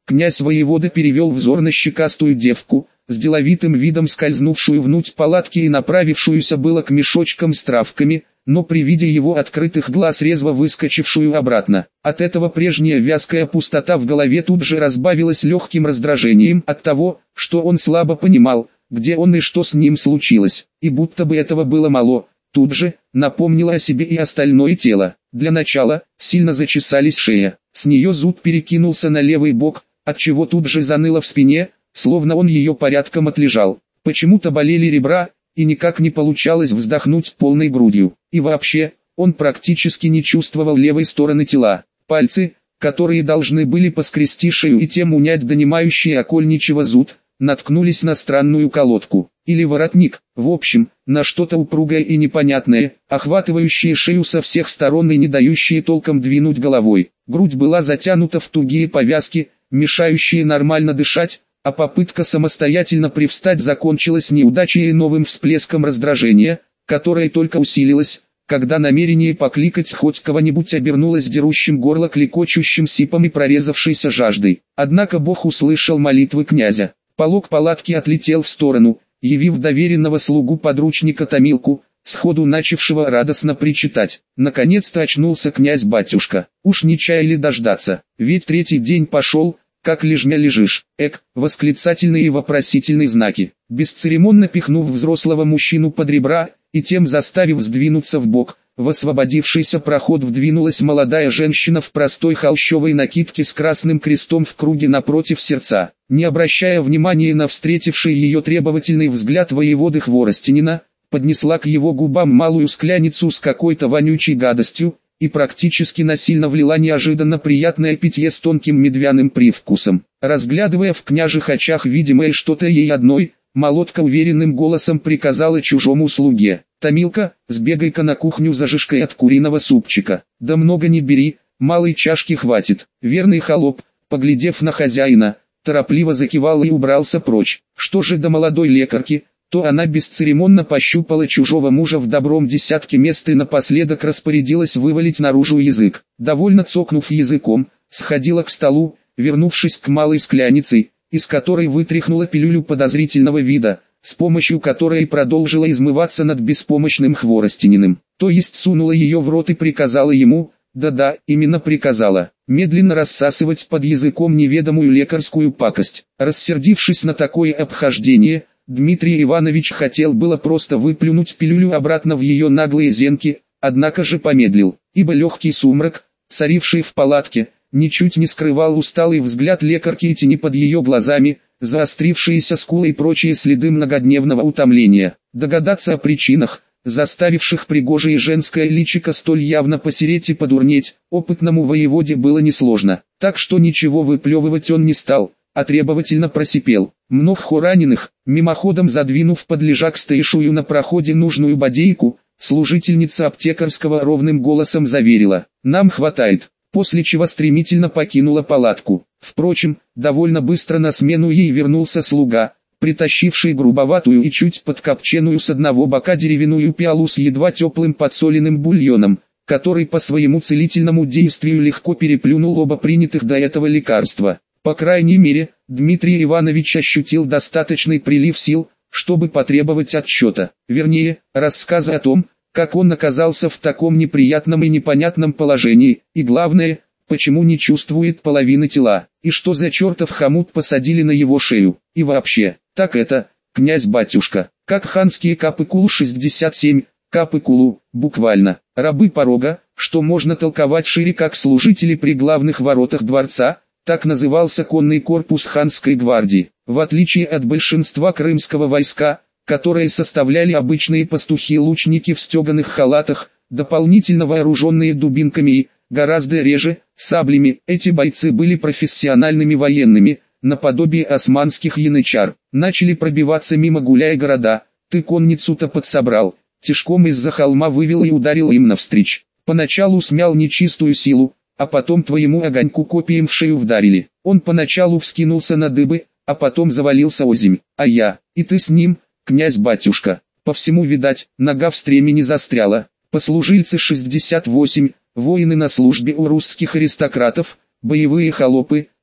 Князь-воевода перевел взор на щекастую девку, с деловитым видом скользнувшую внутрь палатки и направившуюся было к мешочкам с травками, но при виде его открытых глаз резво выскочившую обратно. От этого прежняя вязкая пустота в голове тут же разбавилась легким раздражением от того, что он слабо понимал, где он и что с ним случилось, и будто бы этого было мало, тут же напомнило о себе и остальное тело. Для начала сильно зачесались шея, с нее зуд перекинулся на левый бок, отчего тут же заныло в спине, словно он ее порядком отлежал. Почему-то болели ребра, и никак не получалось вздохнуть полной грудью. И вообще, он практически не чувствовал левой стороны тела. Пальцы, которые должны были поскрести шею и тем унять донимающий окольничего зуд, наткнулись на странную колодку, или воротник, в общем, на что-то упругое и непонятное, охватывающее шею со всех сторон и не дающее толком двинуть головой. Грудь была затянута в тугие повязки, мешающие нормально дышать, а попытка самостоятельно привстать закончилась неудачей и новым всплеском раздражения, которое только усилилось, когда намерение покликать хоть кого-нибудь обернулось дерущим горло клекочущим сипом и прорезавшейся жаждой. Однако Бог услышал молитвы князя. Полог палатки отлетел в сторону, явив доверенного слугу подручника Томилку, сходу начавшего радостно причитать. Наконец-то очнулся князь-батюшка. Уж не чаяли дождаться, ведь третий день пошел, как лежмя лежишь. Эк, восклицательные и вопросительные знаки. Бесцеремонно пихнув взрослого мужчину под ребра, и тем заставив сдвинуться в бок, в освободившийся проход вдвинулась молодая женщина в простой холщовой накидке с красным крестом в круге напротив сердца. Не обращая внимания на встретивший ее требовательный взгляд воеводы Хворостинина, поднесла к его губам малую скляницу с какой-то вонючей гадостью, и практически насильно влила неожиданно приятное питье с тонким медвяным привкусом. Разглядывая в княжих очах видимое что-то ей одной, молодка уверенным голосом приказала чужому слуге: «Томилка, сбегай-ка на кухню за жижкой от куриного супчика. Да много не бери, малой чашки хватит». Верный холоп, поглядев на хозяина, торопливо закивал и убрался прочь. Что же до молодой лекарки, то она бесцеремонно пощупала чужого мужа в добром десятке мест и напоследок распорядилась вывалить наружу язык. Довольно цокнув языком, сходила к столу, вернувшись к малой склянице, из которой вытряхнула пилюлю подозрительного вида, с помощью которой продолжила измываться над беспомощным Хворостининым. То есть сунула ее в рот и приказала ему, да-да, именно приказала, медленно рассасывать под языком неведомую лекарскую пакость. Рассердившись на такое обхождение, Дмитрий Иванович хотел было просто выплюнуть пилюлю обратно в ее наглые зенки, однако же помедлил, ибо легкий сумрак, царивший в палатке, ничуть не скрывал усталый взгляд лекарки и тени под ее глазами, заострившиеся скулы и прочие следы многодневного утомления. Догадаться о причинах, заставивших пригожее женское личико столь явно посереть и подурнеть, опытному воеводе было несложно, так что ничего выплевывать он не стал, а требовательно просипел: «Много раненых». Мимоходом задвинув под лежак стоявшую на проходе нужную бодейку, служительница аптекарского ровным голосом заверила: «Нам хватает», после чего стремительно покинула палатку. Впрочем, довольно быстро на смену ей вернулся слуга, притащивший грубоватую и чуть подкопченную с одного бока деревянную пиалу с едва теплым подсоленным бульоном, который по своему целительному действию легко переплюнул оба принятых до этого лекарства. По крайней мере, Дмитрий Иванович ощутил достаточный прилив сил, чтобы потребовать отчета, вернее, рассказа о том, как он оказался в таком неприятном и непонятном положении, и главное, почему не чувствует половины тела, и что за чертов хомут посадили на его шею, и вообще, так это, князь-батюшка, как ханские Капыкулу шестьдесят семь, Капыкулу, буквально, рабы порога, что можно толковать шире как служители при главных воротах дворца. Так назывался конный корпус ханской гвардии, в отличие от большинства крымского войска, которые составляли обычные пастухи-лучники в стеганых халатах, дополнительно вооруженные дубинками и, гораздо реже, саблями. Эти бойцы были профессиональными военными, наподобие османских янычар. Начали пробиваться мимо гуляя города, ты конницу-то подсобрал, тишком из-за холма вывел и ударил им навстречу. Поначалу смял нечистую силу, а потом твоему огоньку копьем в шею вдарили. Он поначалу вскинулся на дыбы, а потом завалился озимь. А я, и ты с ним, князь-батюшка. По всему, видать, нога в стремени застряла. Послужильцы шестьдесят восемь, воины на службе у русских аристократов, боевые холопы,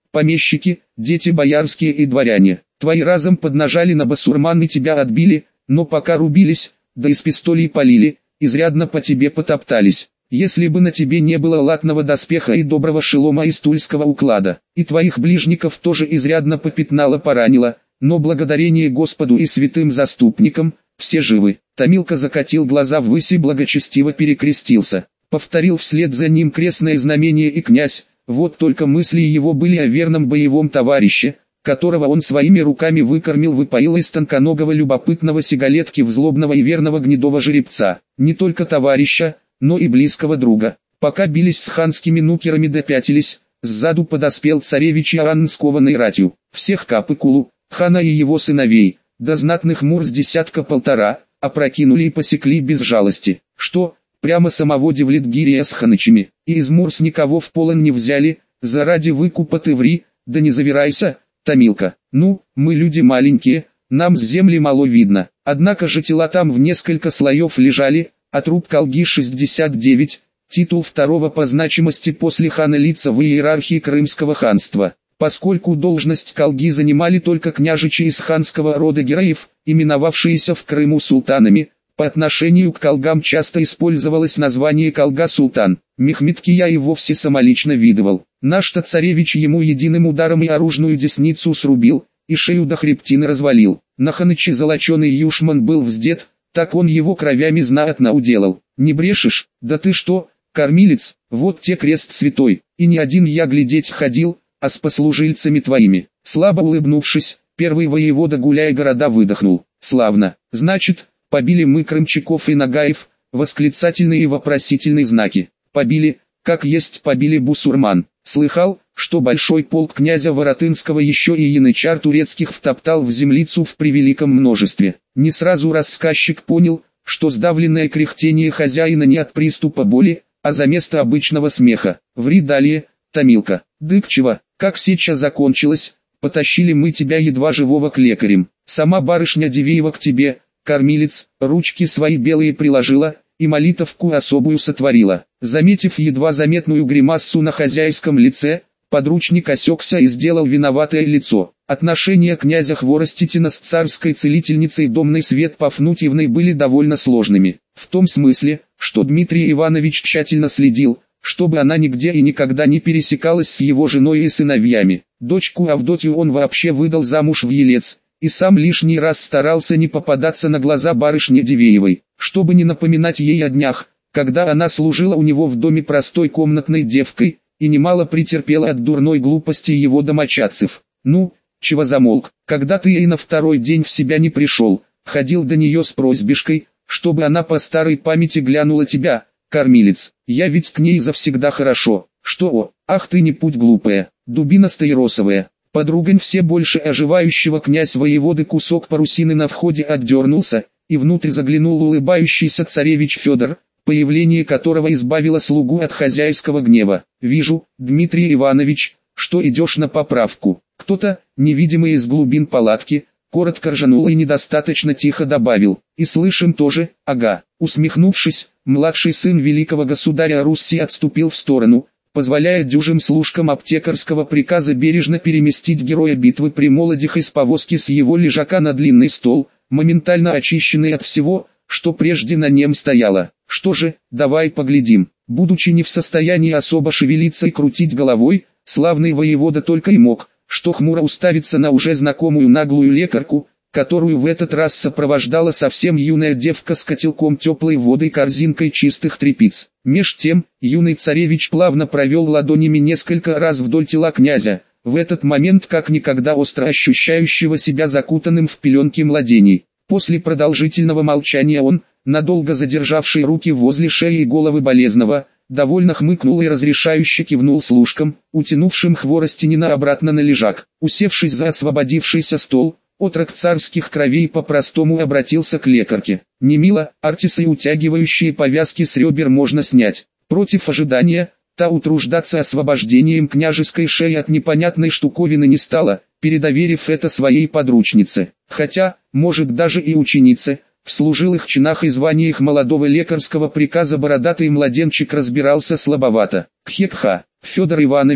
помещики, дети боярские и дворяне. Твои разом поднажали на басурман и тебя отбили, но пока рубились, да из пистолей полили, изрядно по тебе потоптались. Если бы на тебе не было латного доспеха и доброго шелома из тульского уклада, и твоих ближников тоже изрядно попятнало поранило, но благодарение Господу и святым заступникам, все живы. Томилка закатил глаза ввысь и благочестиво перекрестился. Повторил вслед за ним крестное знамение и князь, вот только мысли его были о верном боевом товарище, которого он своими руками выкормил, выпоил из тонконогого любопытного сигалетки в злобного и верного гнедого жеребца. Не только товарища, но и близкого друга. Пока бились с ханскими нукерами допятились, сзаду подоспел царевич Иоанн с кованой ратью. Всех Капыкулу, хана и его сыновей, до знатных мур с десятка-полтора, опрокинули и посекли без жалости. Что, прямо самого Девлетгирия с ханычами, и из мурс никого в полон не взяли, заради выкупа ты ври, да не завирайся, Томилка. Ну, мы люди маленькие, нам с земли мало видно, однако же тела там в несколько слоев лежали, а труп Калги шестьдесят девять, титул второго по значимости после хана лица в иерархии Крымского ханства. Поскольку должность Калги занимали только княжичи из ханского рода героев, именовавшиеся в Крыму султанами, по отношению к Калгам часто использовалось название Калга-султан. Мехмед-Кия и вовсе самолично видывал. Наш-то царевич ему единым ударом и оружную десницу срубил, и шею до хребтины развалил. На ханыче золоченый юшман был вздет, так он его кровями знатно уделал. Не брешешь? Да ты что, кормилец, вот те крест святой, и не один я глядеть ходил, а с послужильцами твоими. Слабо улыбнувшись, первый воевода гуляя города выдохнул. Славно, значит, побили мы крымчаков и нагаев, восклицательные и вопросительные знаки. Побили, как есть побили бусурман. Слыхал, что большой полк князя Воротынского еще и янычар турецких втоптал в землицу в превеликом множестве. Не сразу рассказчик понял, что сдавленное кряхтение хозяина не от приступа боли, а за место обычного смеха. Ври далее, Томилка. Дыкчево, как сеча закончилась, потащили мы тебя едва живого к лекарям. Сама барышня Дивеева к тебе, кормилец, ручки свои белые приложила, и молитовку особую сотворила. Заметив едва заметную гримассу на хозяйском лице, подручник осекся и сделал виноватое лицо. Отношения князя Хвороститина с царской целительницей Домной Свет Пафнутьевной были довольно сложными. В том смысле, что Дмитрий Иванович тщательно следил, чтобы она нигде и никогда не пересекалась с его женой и сыновьями. Дочку Авдотью он вообще выдал замуж в Елец, и сам лишний раз старался не попадаться на глаза барышне Дивеевой, чтобы не напоминать ей о днях, когда она служила у него в доме простой комнатной девкой, и немало претерпела от дурной глупости его домочадцев. Ну, чего замолк, когда ты и на второй день в себя не пришел, ходил до нее с просьбишкой, чтобы она по старой памяти глянула тебя, кормилец, я ведь к ней завсегда хорошо. Что, о, ах ты не путь глупая, дубина стаиросовая. Подругань все больше оживающего князь воеводы кусок парусины на входе отдернулся, и внутрь заглянул улыбающийся царевич Федор, появление которого избавило слугу от хозяйского гнева. «Вижу, Дмитрий Иванович, что идешь на поправку». Кто-то, невидимый из глубин палатки, коротко ржанул и недостаточно тихо добавил: «И слышим тоже, ага». Усмехнувшись, младший сын великого государя Руси отступил в сторону, позволяя дюжим служкам аптекарского приказа бережно переместить героя битвы при молодях из повозки с его лежака на длинный стол, моментально очищенный от всего, что прежде на нем стояло. Что же, давай поглядим. Будучи не в состоянии особо шевелиться и крутить головой, славный воевода только и мог, что хмуро уставиться на уже знакомую наглую лекарку, которую в этот раз сопровождала совсем юная девка с котелком теплой воды и корзинкой чистых тряпиц. Меж тем, юный царевич плавно провел ладонями несколько раз вдоль тела князя, в этот момент как никогда остро ощущающего себя закутанным в пеленки младений. После продолжительного молчания он, надолго задержавший руки возле шеи и головы болезного, довольно хмыкнул и разрешающе кивнул служкам, утянувшим Хворостинина обратно на лежак. Усевшись за освободившийся стол, отрок царских кровей по-простому обратился к лекарке. «Не мило, артисы и утягивающие повязки с ребер можно снять». Против ожидания, та утруждаться освобождением княжеской шеи от непонятной штуковины не стала, передоверив это своей подручнице. Хотя, может даже и ученице, в служилых чинах и званиях молодого лекарского приказа бородатый младенчик разбирался слабовато. «Кхе-кха, Федор Иванович,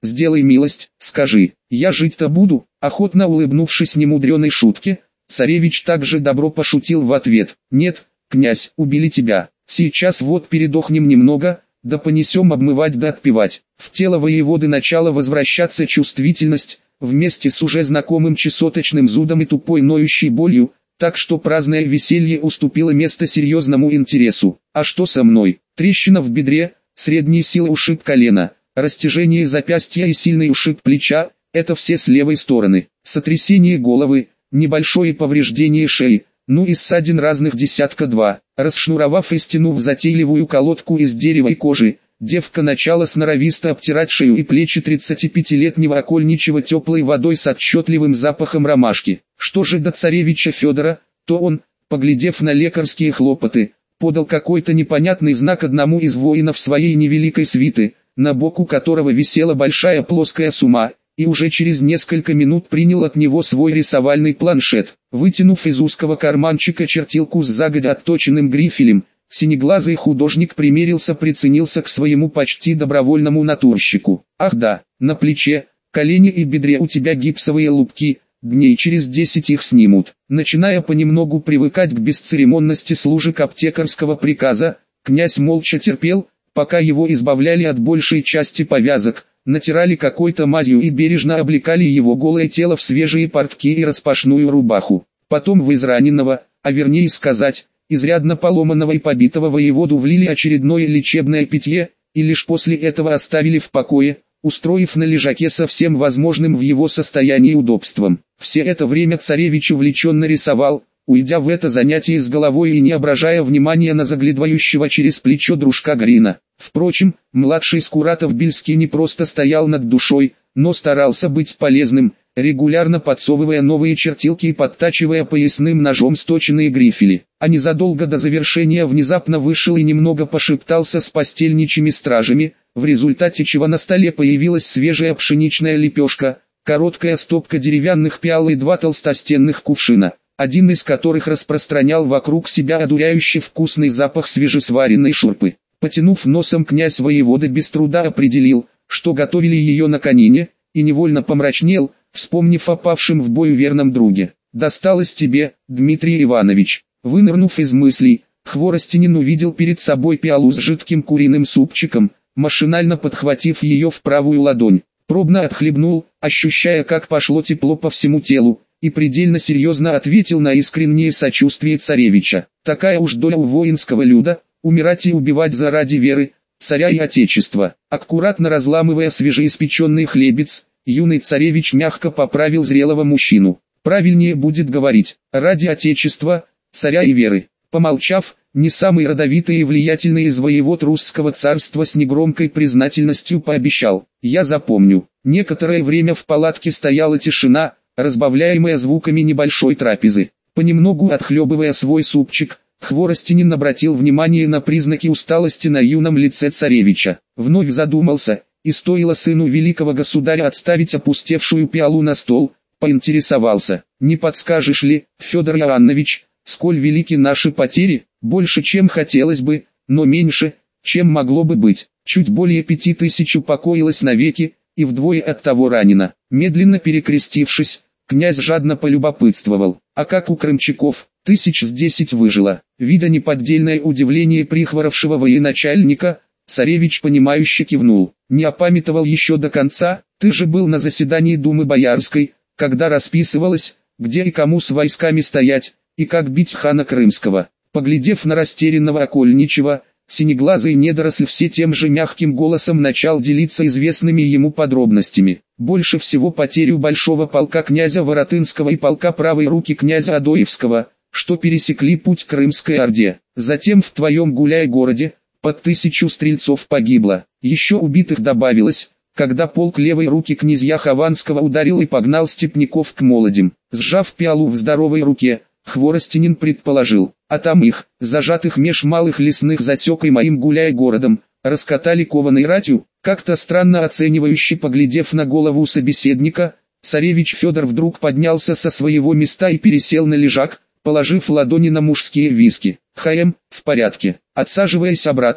сделай милость, скажи, я жить-то буду, охотно улыбнувшись немудреной шутке, царевич также добро пошутил в ответ, нет, князь, убили тебя, сейчас вот передохнем немного, да понесем обмывать да отпевать. В тело воеводы начала возвращаться чувствительность, вместе с уже знакомым чесоточным зудом и тупой ноющей болью, так что праздное веселье уступило место серьезному интересу. А что со мной? Трещина в бедре, средней силы ушиб колена, растяжение запястья и сильный ушиб плеча, это все с левой стороны, сотрясение головы, небольшое повреждение шеи, ну и ссадин разных десятка два. Расшнуровав и стянув затейливую колодку из дерева и кожи, девка начала сноровисто обтирать шею и плечи тридцатипятилетнего окольничего теплой водой с отчетливым запахом ромашки. Что же до царевича Федора, то он, поглядев на лекарские хлопоты, подал какой-то непонятный знак одному из воинов своей невеликой свиты, на боку которого висела большая плоская сума, и уже через несколько минут принял от него свой рисовальный планшет. Вытянув из узкого карманчика чертилку с загодя отточенным грифелем, синеглазый художник примерился, приценился к своему почти добровольному натурщику. Ах да, на плече, колене и бедре у тебя гипсовые лупки, дней через десять их снимут. Начиная понемногу привыкать к бесцеремонности служек аптекарского приказа, князь молча терпел, пока его избавляли от большей части повязок, натирали какой-то мазью и бережно облекали его голое тело в свежие портки и распашную рубаху. Потом в израненного, а вернее сказать, изрядно поломанного и побитого воеводу влили очередное лечебное питье, и лишь после этого оставили в покое, устроив на лежаке со всем возможным в его состоянии удобством. Все это время царевич увлеченно рисовал, уйдя в это занятие с головой и не обращая внимания на заглядывающего через плечо дружка Грина. Впрочем, младший Скуратов-Бельский не просто стоял над душой, но старался быть полезным, регулярно подсовывая новые чертилки и подтачивая поясным ножом сточенные грифели. А незадолго до завершения внезапно вышел и немного пошептался с постельничьими стражами, в результате чего на столе появилась свежая пшеничная лепешка, короткая стопка деревянных пиал и два толстостенных кувшина, один из которых распространял вокруг себя одуряющий вкусный запах свежесваренной шурпы. Потянув носом, князь воевода без труда определил, что готовили ее на конине, и невольно помрачнел, вспомнив о павшем в бою верном друге. «Досталось тебе, Дмитрий Иванович». Вынырнув из мыслей, Хворостинин увидел перед собой пиалу с жидким куриным супчиком, машинально подхватив ее в правую ладонь. Пробно отхлебнул, ощущая, как пошло тепло по всему телу, и предельно серьезно ответил на искреннее сочувствие царевича. Такая уж доля у воинского люда, умирать и убивать заради веры, царя и отечества. Аккуратно разламывая свежеиспеченный хлебец, юный царевич мягко поправил зрелого мужчину. Правильнее будет говорить, ради отечества, царя и веры. Помолчав, не самый родовитый и влиятельный из воевод русского царства с негромкой признательностью пообещал: «Я запомню». Некоторое время в палатке стояла тишина, разбавляемая звуками небольшой трапезы. Понемногу отхлебывая свой супчик, Хворостинин обратил внимание на признаки усталости на юном лице царевича. Вновь задумался, и стоило сыну великого государя отставить опустевшую пиалу на стол, поинтересовался: «Не подскажешь ли, Федор Иоаннович, сколь велики наши потери?» «Больше, чем хотелось бы, но меньше, чем могло бы быть. Чуть более пяти тысяч упокоилось навеки, и вдвое от того ранено». Медленно перекрестившись, князь жадно полюбопытствовал: «А как у крымчаков? Тысяч с десять выжило». Видя неподдельное удивление прихворавшего военачальника, царевич понимающе кивнул. «Не опамятовал еще до конца? Ты же был на заседании Думы Боярской, когда расписывалось, где и кому с войсками стоять, и как бить хана Крымского». Поглядев на растерянного окольничего, синеглазый недоросль все тем же мягким голосом начал делиться известными ему подробностями. Больше всего потерю большого полка князя Воротынского и полка правой руки князя Адоевского, что пересекли путь к Крымской Орде. Затем в твоем Гуляй-городе, под тысячу стрельцов погибло. Еще убитых добавилось, когда полк левой руки князья Хованского ударил и погнал степняков к молодям. Сжав пиалу в здоровой руке, Хворостинин предположил: а там их, зажатых меж малых лесных засек и моим Гуляй-городом, раскатали кованой ратью. Как-то странно оценивающе поглядев на голову собеседника, царевич Федор вдруг поднялся со своего места и пересел на лежак, положив ладони на мужские виски. «Хаем, в порядке». Отсаживаясь обратно,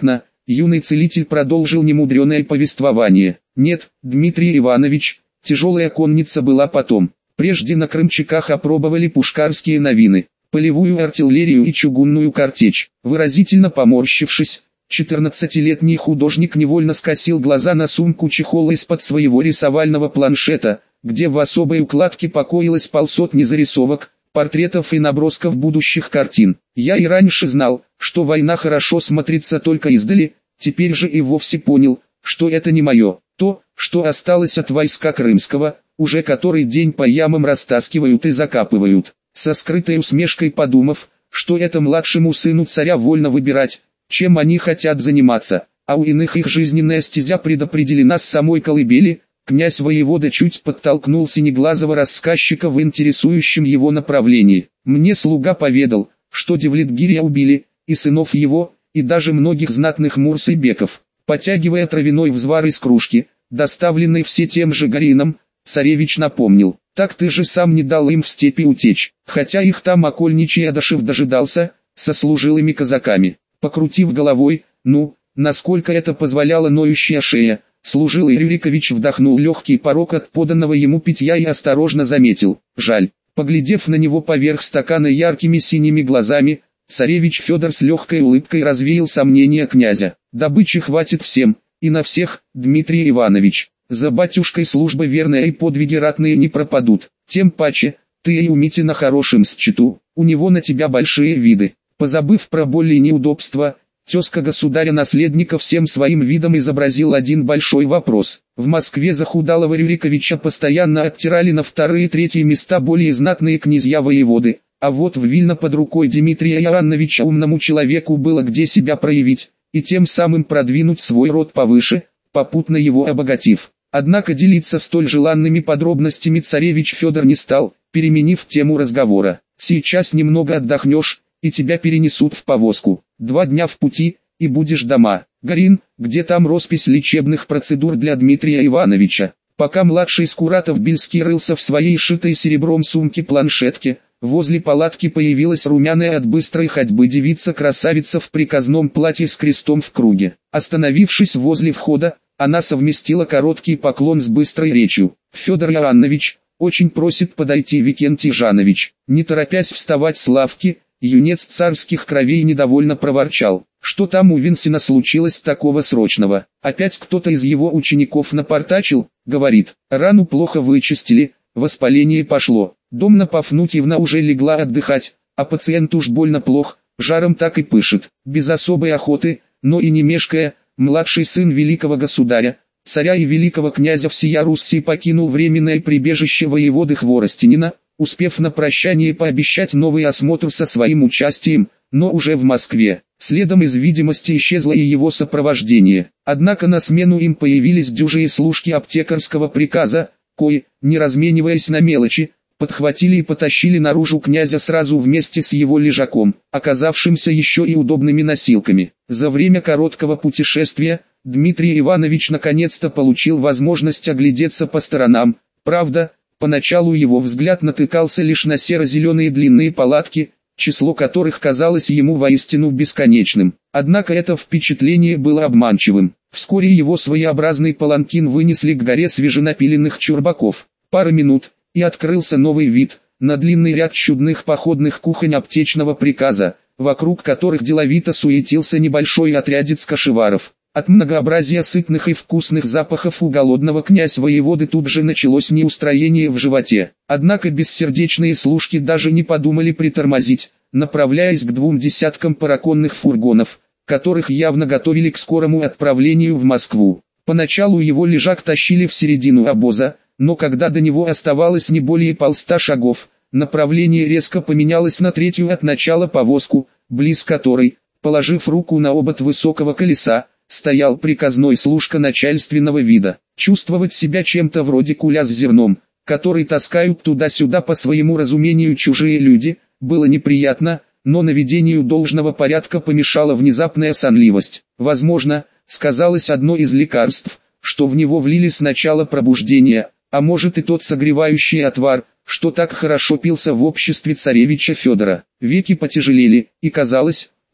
юный целитель продолжил немудреное повествование. Нет, Дмитрий Иванович, тяжелая конница была потом. Прежде на Крымчаках опробовали пушкарские новины, полевую артиллерию и чугунную картечь. Выразительно поморщившись, четырнадцатилетний художник невольно скосил глаза на сумку-чехол из-под своего рисовального планшета, где в особой укладке покоилось полсотни зарисовок, портретов и набросков будущих картин. Я и раньше знал, что война хорошо смотрится только издали, теперь же и вовсе понял, что это не мое. То, что осталось от войска Крымского, уже который день по ямам растаскивают и закапывают. Со скрытой усмешкой подумав, что это младшему сыну царя вольно выбирать, чем они хотят заниматься, а у иных их жизненная стезя предопределена с самой колыбели, князь воевода чуть подтолкнул синеглазого рассказчика в интересующем его направлении. Мне слуга поведал, что Девлет-Гиря убили, и сынов его, и даже многих знатных мурс и беков. Потягивая травяной взвар из кружки, доставленный все тем же Гарином, царевич напомнил: «Так ты же сам не дал им в степи утечь, хотя их там окольничий Адашев дожидался, со служилыми казаками». Покрутив головой, ну, насколько это позволяла ноющая шея, служилый Рюрикович вдохнул легкий порок от поданного ему питья и осторожно заметил: «Жаль». Поглядев на него поверх стакана яркими синими глазами, царевич Федор с легкой улыбкой развеял сомнения князя. «Добычи хватит всем, и на всех, Дмитрий Иванович. За батюшкой служба верная и подвиги ратные не пропадут. Тем паче, ты и у Митина хорошим счету, у него на тебя большие виды». Позабыв про боли и неудобства, тезка государя-наследника всем своим видом изобразил один большой вопрос. В Москве захудалого Рюриковича постоянно оттирали на вторые и третьи места более знатные князья-воеводы, а вот в Вильно под рукой Дмитрия Иоанновича умному человеку было где себя проявить, и тем самым продвинуть свой род повыше, попутно его обогатив. Однако делиться столь желанными подробностями царевич Федор не стал, переменив тему разговора. «Сейчас немного отдохнешь, и тебя перенесут в повозку. Два дня в пути, и будешь дома. Гарин, где там роспись лечебных процедур для Дмитрия Ивановича?» Пока младший Скуратов-Бельский рылся в своей шитой серебром сумке-планшетке, возле палатки появилась румяная от быстрой ходьбы девица-красавица в приказном платье с крестом в круге. Остановившись возле входа, она совместила короткий поклон с быстрой речью: «Федор Иоаннович очень просит подойти Викентий Жанович». Не торопясь вставать с лавки, юнец царских кровей недовольно проворчал: «Что там у Винсина случилось такого срочного? Опять кто-то из его учеников напортачил?» Говорит: «Рану плохо вычистили, воспаление пошло. Домна Пафнутьевна уже легла отдыхать, а пациент уж больно плох, жаром так и пышет». Без особой охоты, но и не мешкая, младший сын великого государя, царя и великого князя всея Руси покинул временное прибежище воеводы Хворостинина, успев на прощание пообещать новый осмотр со своим участием, но уже в Москве. Следом из видимости исчезло и его сопровождение. Однако на смену им появились дюжие служки аптекарского приказа, кои, не размениваясь на мелочи, подхватили и потащили наружу князя сразу вместе с его лежаком, оказавшимся еще и удобными носилками. За время короткого путешествия, Дмитрий Иванович наконец-то получил возможность оглядеться по сторонам. Правда, поначалу его взгляд натыкался лишь на серо-зеленые длинные палатки, число которых казалось ему воистину бесконечным. Однако это впечатление было обманчивым. Вскоре его своеобразный паланкин вынесли к горе свеженапиленных чурбаков. Пара минут, и открылся новый вид, на длинный ряд чудных походных кухонь аптечного приказа, вокруг которых деловито суетился небольшой отрядец кошеваров. От многообразия сытных и вкусных запахов у голодного князь-воеводы тут же началось неустроение в животе. Однако бессердечные служки даже не подумали притормозить, направляясь к двум десяткам параконных фургонов, которых явно готовили к скорому отправлению в Москву. Поначалу его лежак тащили в середину обоза, но когда до него оставалось не более полста шагов, направление резко поменялось на третью от начала повозку, близ которой, положив руку на обод высокого колеса, стоял приказной служка начальственного вида. Чувствовать себя чем-то вроде куля с зерном, который таскают туда-сюда по своему разумению чужие люди, было неприятно, но наведению должного порядка помешала внезапная сонливость. Возможно, сказалось одно из лекарств, что в него влили сначала пробуждение, а может и тот согревающий отвар, что так хорошо пился в обществе царевича Федора. Веки потяжелели, и казалось,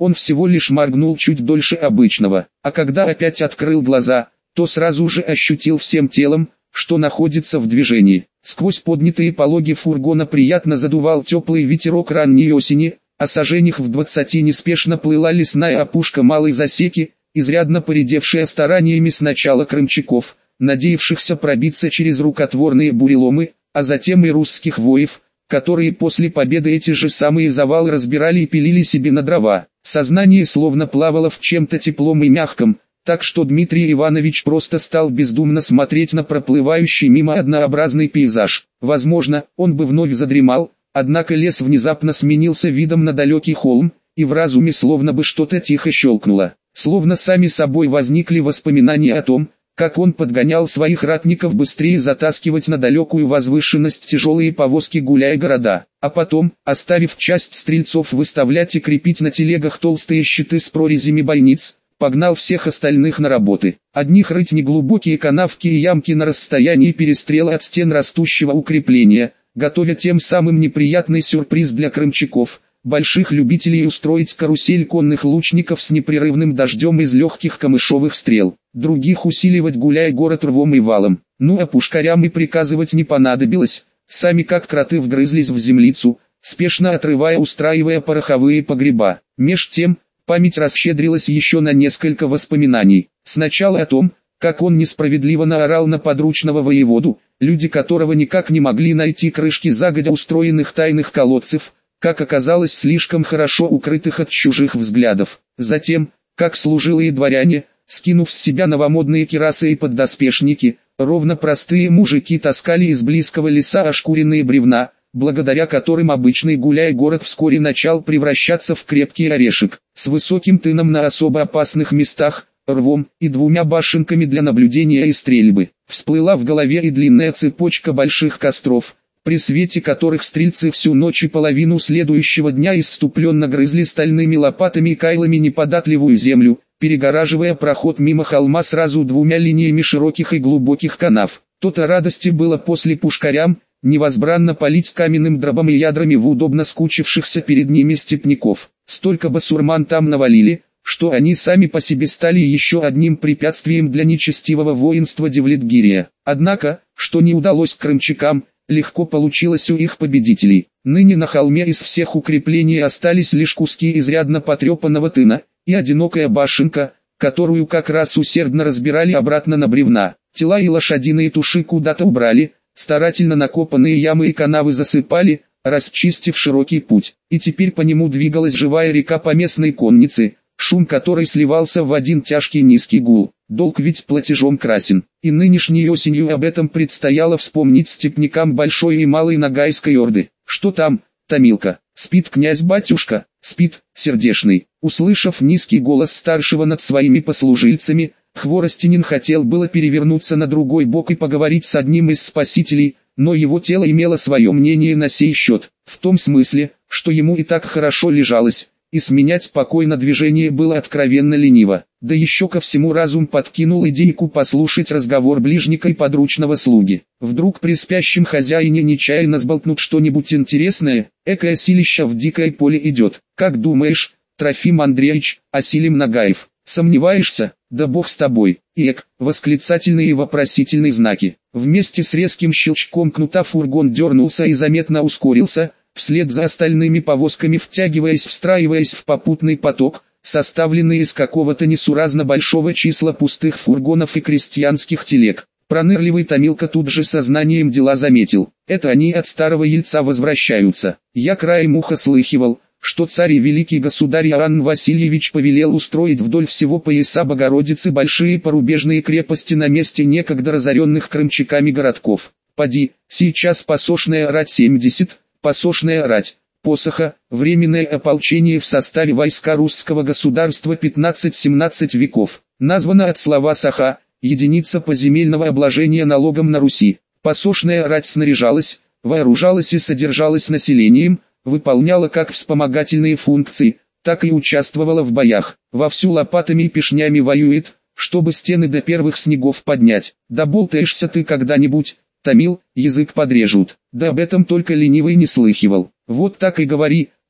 Он всего лишь моргнул чуть дольше обычного, а когда опять открыл глаза, то сразу же ощутил всем телом, что находится в движении. Сквозь поднятые пологи фургона приятно задувал теплый ветерок ранней осени, а саженях в двадцати неспешно плыла лесная опушка малой засеки, изрядно поредевшая стараниями сначала крымчаков, надеявшихся пробиться через рукотворные буреломы, а затем и русских воев, которые после победы эти же самые завалы разбирали и пилили себе на дрова. Сознание словно плавало в чем-то теплом и мягком, так что Дмитрий Иванович просто стал бездумно смотреть на проплывающий мимо однообразный пейзаж. Возможно, он бы вновь задремал, однако лес внезапно сменился видом на далекий холм, и в разуме словно бы что-то тихо щелкнуло. Словно сами собой возникли воспоминания о том, как он подгонял своих ратников быстрее затаскивать на далекую возвышенность тяжелые повозки гуляя города, а потом, оставив часть стрельцов выставлять и крепить на телегах толстые щиты с прорезями бойниц, погнал всех остальных на работы. Одних рыть неглубокие канавки и ямки на расстоянии перестрела от стен растущего укрепления, готовя тем самым неприятный сюрприз для крымчаков, больших любителей устроить карусель конных лучников с непрерывным дождем из легких камышовых стрел. Других усиливать гуляя город рвом и валом. Ну а пушкарям и приказывать не понадобилось, сами как кроты вгрызлись в землицу, спешно отрывая устраивая пороховые погреба. Меж тем, память расщедрилась еще на несколько воспоминаний. Сначала о том, как он несправедливо наорал на подручного воеводу, люди которого никак не могли найти крышки загодя устроенных тайных колодцев, как оказалось слишком хорошо укрытых от чужих взглядов. Затем, как служилые дворяне, скинув с себя новомодные кирасы и поддоспешники, ровно простые мужики таскали из близкого леса ошкуренные бревна, благодаря которым обычный гуляй город вскоре начал превращаться в крепкий орешек, с высоким тыном на особо опасных местах, рвом и двумя башенками для наблюдения и стрельбы. Всплыла в голове и длинная цепочка больших костров, при свете которых стрельцы всю ночь и половину следующего дня исступленно грызли стальными лопатами и кайлами неподатливую землю, перегораживая проход мимо холма сразу двумя линиями широких и глубоких канав. То-то радости было после пушкарям, невозбранно палить каменным дробом и ядрами в удобно скучившихся перед ними степняков. Столько басурман там навалили, что они сами по себе стали еще одним препятствием для нечестивого воинства Девлет-Гирия. Однако, что не удалось крымчакам, легко получилось у их победителей. Ныне на холме из всех укреплений остались лишь куски изрядно потрепанного тына, и одинокая башенка, которую как раз усердно разбирали обратно на бревна. Тела и лошадиные туши куда-то убрали, старательно накопанные ямы и канавы засыпали, расчистив широкий путь. И теперь по нему двигалась живая река поместной конницы, шум которой сливался в один тяжкий низкий гул. Долг ведь платежом красен, и нынешней осенью об этом предстояло вспомнить степнякам Большой и Малой Ногайской Орды. Что там, Томилка? Спит князь-батюшка, спит, сердешный. Услышав низкий голос старшего над своими послужильцами, Хворостинин хотел было перевернуться на другой бок и поговорить с одним из спасителей, но его тело имело свое мнение на сей счет, в том смысле, что ему и так хорошо лежалось, и сменять покой на движение было откровенно лениво. Да еще ко всему разум подкинул идейку послушать разговор ближника и подручного слуги. Вдруг при спящем хозяине нечаянно сболтнут что-нибудь интересное, экое силища в дикое поле идет. Как думаешь, Трофим Андреевич, осилим Нагаев? Сомневаешься? Да бог с тобой. Эк, восклицательные и вопросительные знаки. Вместе с резким щелчком кнута фургон дернулся и заметно ускорился, вслед за остальными повозками втягиваясь, встраиваясь в попутный поток, составленный из какого-то несуразно большого числа пустых фургонов и крестьянских телег. Пронырливый Томилка тут же сознанием дела заметил. Это они от старого Ельца возвращаются. Я краем уха слыхивал, что царь и великий государь Иоанн Васильевич повелел устроить вдоль всего пояса Богородицы большие порубежные крепости на месте некогда разоренных крымчаками городков. Поди, сейчас посошная рать семьдесят, посошная рать, посоха, временное ополчение в составе войска русского государства пятнадцать-семнадцать веков, названо от слова «саха», единица поземельного обложения налогом на Руси. Посошная рать снаряжалась, вооружалась и содержалась населением, выполняла как вспомогательные функции, так и участвовала в боях, вовсю лопатами и пешнями воюет, чтобы стены до первых снегов поднять. Да болтаешься ты когда-нибудь, Томил, язык подрежут. Да об этом только ленивый не слыхивал. Вот так и говори,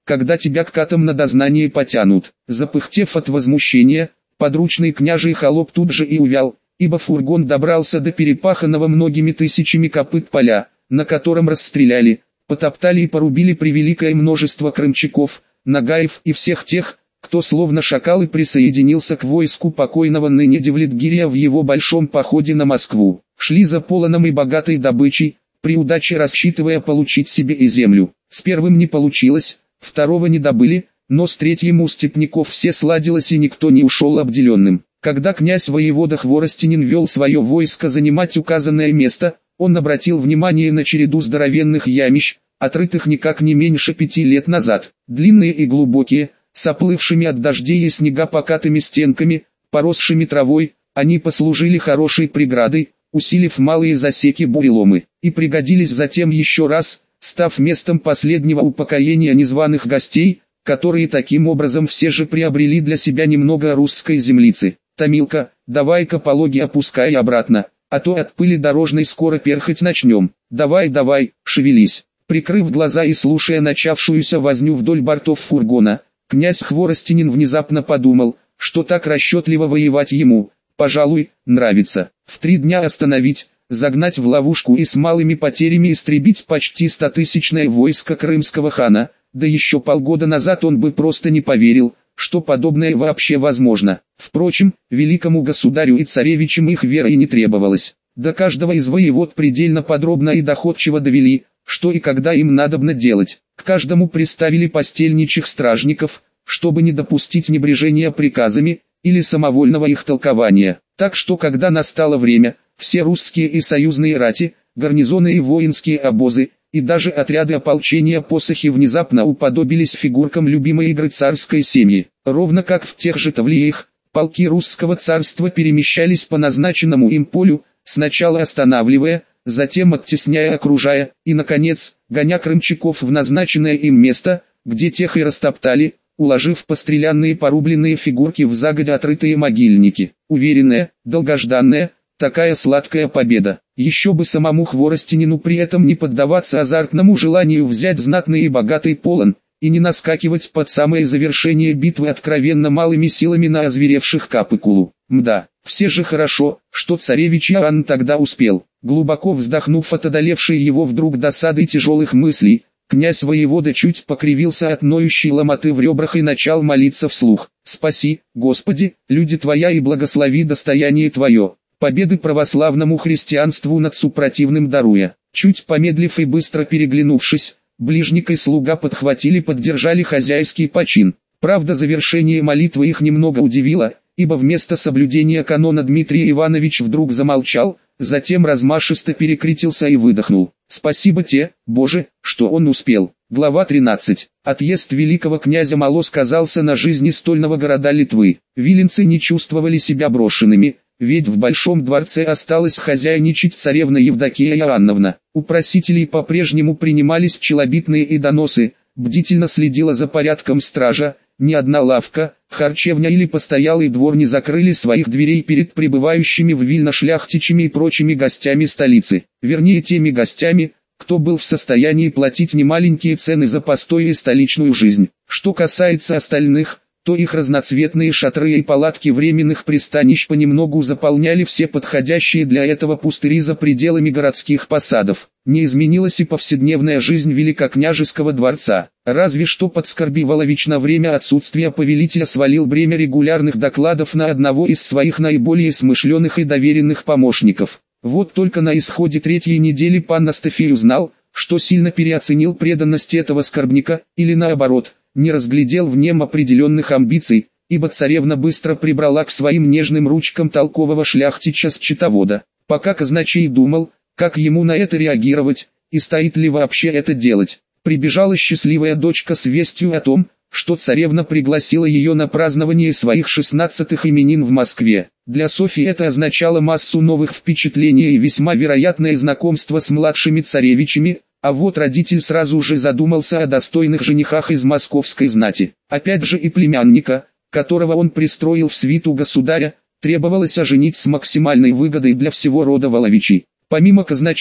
когда тебя к катам на дознание потянут. Запыхтев от возмущения, подручный княжий холоп тут же и увял, ибо фургон добрался до перепаханного многими тысячами копыт поля, на котором расстреляли, потоптали и порубили превеликое множество крымчаков, нагаев и всех тех, кто словно шакалы присоединился к войску покойного ныне Девлетгирия в его большом походе на Москву. Шли за полоном и богатой добычей, при удаче рассчитывая получить себе и землю. С первым не получилось, второго не добыли, но с третьим у степняков все сладилось и никто не ушел обделенным. Когда князь-воевода Хворостинин вел свое войско занимать указанное место, он обратил внимание на череду здоровенных ямищ, отрытых никак не меньше пяти лет назад. Длинные и глубокие, с оплывшими от дождей и снега покатыми стенками, поросшими травой, они послужили хорошей преградой, усилив малые засеки-буреломы, и пригодились затем еще раз, став местом последнего упокоения незваных гостей, которые таким образом все же приобрели для себя немного русской землицы. «Томилка, давай-ка пологи опускай обратно, а то от пыли дорожной скоро перхать начнем. Давай, давай, шевелись». Прикрыв глаза и слушая начавшуюся возню вдоль бортов фургона, князь Хворостинин внезапно подумал, что так расчетливо воевать ему, пожалуй, нравится. В три дня остановить, загнать в ловушку и с малыми потерями истребить почти стотысячное войско крымского хана, да еще полгода назад он бы просто не поверил, что подобное вообще возможно. Впрочем, великому государю и царевичам их вера и не требовалась. До каждого из воевод предельно подробно и доходчиво довели, что и когда им надобно делать. К каждому приставили постельничих стражников, чтобы не допустить небрежения приказами, или самовольного их толкования. Так что когда настало время, все русские и союзные рати, гарнизоны и воинские обозы, и даже отряды ополчения посохи внезапно уподобились фигуркам любимой игры царской семьи. Ровно как в тех же Тавлиях, полки русского царства перемещались по назначенному им полю, сначала останавливая, затем оттесняя, окружая, и, наконец, гоня крымчаков в назначенное им место, где тех и растоптали, уложив пострелянные порубленные фигурки в загодя отрытые могильники. Уверенная, долгожданная, такая сладкая победа. Еще бы самому Хворостинину при этом не поддаваться азартному желанию взять знатный и богатый полон, и не наскакивать под самое завершение битвы откровенно малыми силами на озверевших Капыкулу. Мда, все же хорошо, что царевич Иоанн тогда успел. Глубоко вздохнув от одолевшей его вдруг досады и тяжелых мыслей, князь-воевода чуть покривился от ноющей ломоты в ребрах и начал молиться вслух. «Спаси, Господи, люди Твоя и благослови достояние Твое, победы православному христианству над супротивным даруя». Чуть помедлив и быстро переглянувшись, ближник и слуга подхватили-поддержали хозяйский почин. Правда, завершение молитвы их немного удивило, ибо вместо соблюдения канона Дмитрий Иванович вдруг замолчал, затем размашисто перекрестился и выдохнул. «Спасибо те, Боже, что он успел». Глава тринадцать. Отъезд великого князя мало сказался на жизни стольного города Литвы. Виленцы не чувствовали себя брошенными, ведь в Большом дворце осталась хозяйничать царевна Евдокия Иоанновна. У просителей по-прежнему принимались челобитные и доносы, бдительно следила за порядком стража, ни одна лавка, харчевня или постоялый двор не закрыли своих дверей перед прибывающими в Вильно шляхтичами и прочими гостями столицы. Вернее, теми гостями, кто был в состоянии платить немаленькие цены за постой и столичную жизнь. Что касается остальных, то их разноцветные шатры и палатки временных пристанищ понемногу заполняли все подходящие для этого пустыри за пределами городских посадов. Не изменилась и повседневная жизнь великокняжеского дворца. Разве что Подскорби Волович на время отсутствия повелителя свалил бремя регулярных докладов на одного из своих наиболее смышленых и доверенных помощников. Вот только на исходе третьей недели пан Астафий узнал, что сильно переоценил преданность этого скорбника, или наоборот, не разглядел в нем определенных амбиций, ибо царевна быстро прибрала к своим нежным ручкам толкового шляхтича-счетовода. Пока казначей думал, как ему на это реагировать, и стоит ли вообще это делать, прибежала счастливая дочка с вестью о том, что царевна пригласила ее на празднование своих шестнадцатых именин в Москве. Для Софьи это означало массу новых впечатлений и весьма вероятное знакомство с младшими царевичами, а вот родитель сразу же задумался о достойных женихах из московской знати. Опять же и племянника, которого он пристроил в свиту государя, требовалось оженить с максимальной выгодой для всего рода Воловичей. Помимо казначея,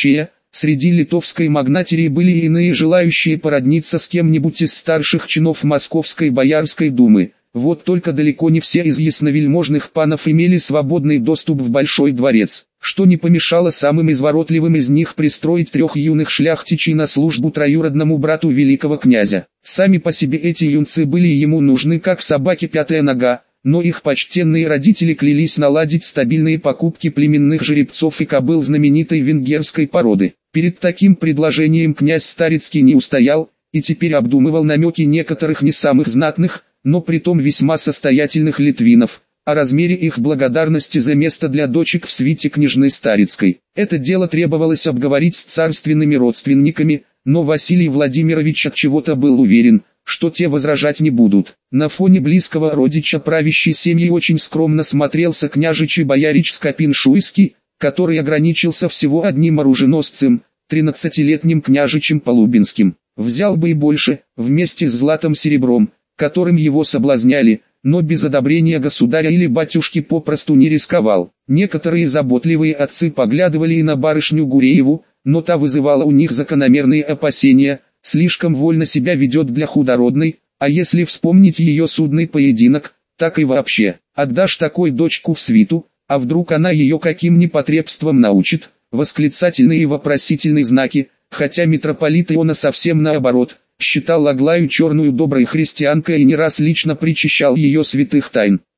Среди литовской магнатерии были и иные желающие породниться с кем-нибудь из старших чинов Московской Боярской думы. Вот только далеко не все из ясновельможных панов имели свободный доступ в Большой дворец, что не помешало самым изворотливым из них пристроить трех юных шляхтичей на службу троюродному брату великого князя. Сами по себе эти юнцы были ему нужны как в собаке пятая нога, но их почтенные родители клялись наладить стабильные покупки племенных жеребцов и кобыл знаменитой венгерской породы. Перед таким предложением князь Старицкий не устоял, и теперь обдумывал намеки некоторых не самых знатных, но притом весьма состоятельных литвинов, о размере их благодарности за место для дочек в свите княжны Старицкой. Это дело требовалось обговорить с царственными родственниками, но Василий Владимирович от чего-то был уверен, что те возражать не будут. На фоне близкого родича правящей семьи очень скромно смотрелся княжич и боярич Скопин-Шуйский, который ограничился всего одним оруженосцем, тринадцатилетним княжичем Полубинским. Взял бы и больше, вместе с златом-серебром, которым его соблазняли, но без одобрения государя или батюшки попросту не рисковал. Некоторые заботливые отцы поглядывали и на барышню Гурееву, но та вызывала у них закономерные опасения, слишком вольно себя ведет для худородной, а если вспомнить ее судный поединок, так и вообще, отдашь такой дочку в свиту, а вдруг она ее каким непотребством научит, восклицательные и вопросительные знаки, хотя митрополит Иона совсем наоборот, считал Аглаю черную доброй христианкой и не раз лично причащал ее святых тайн.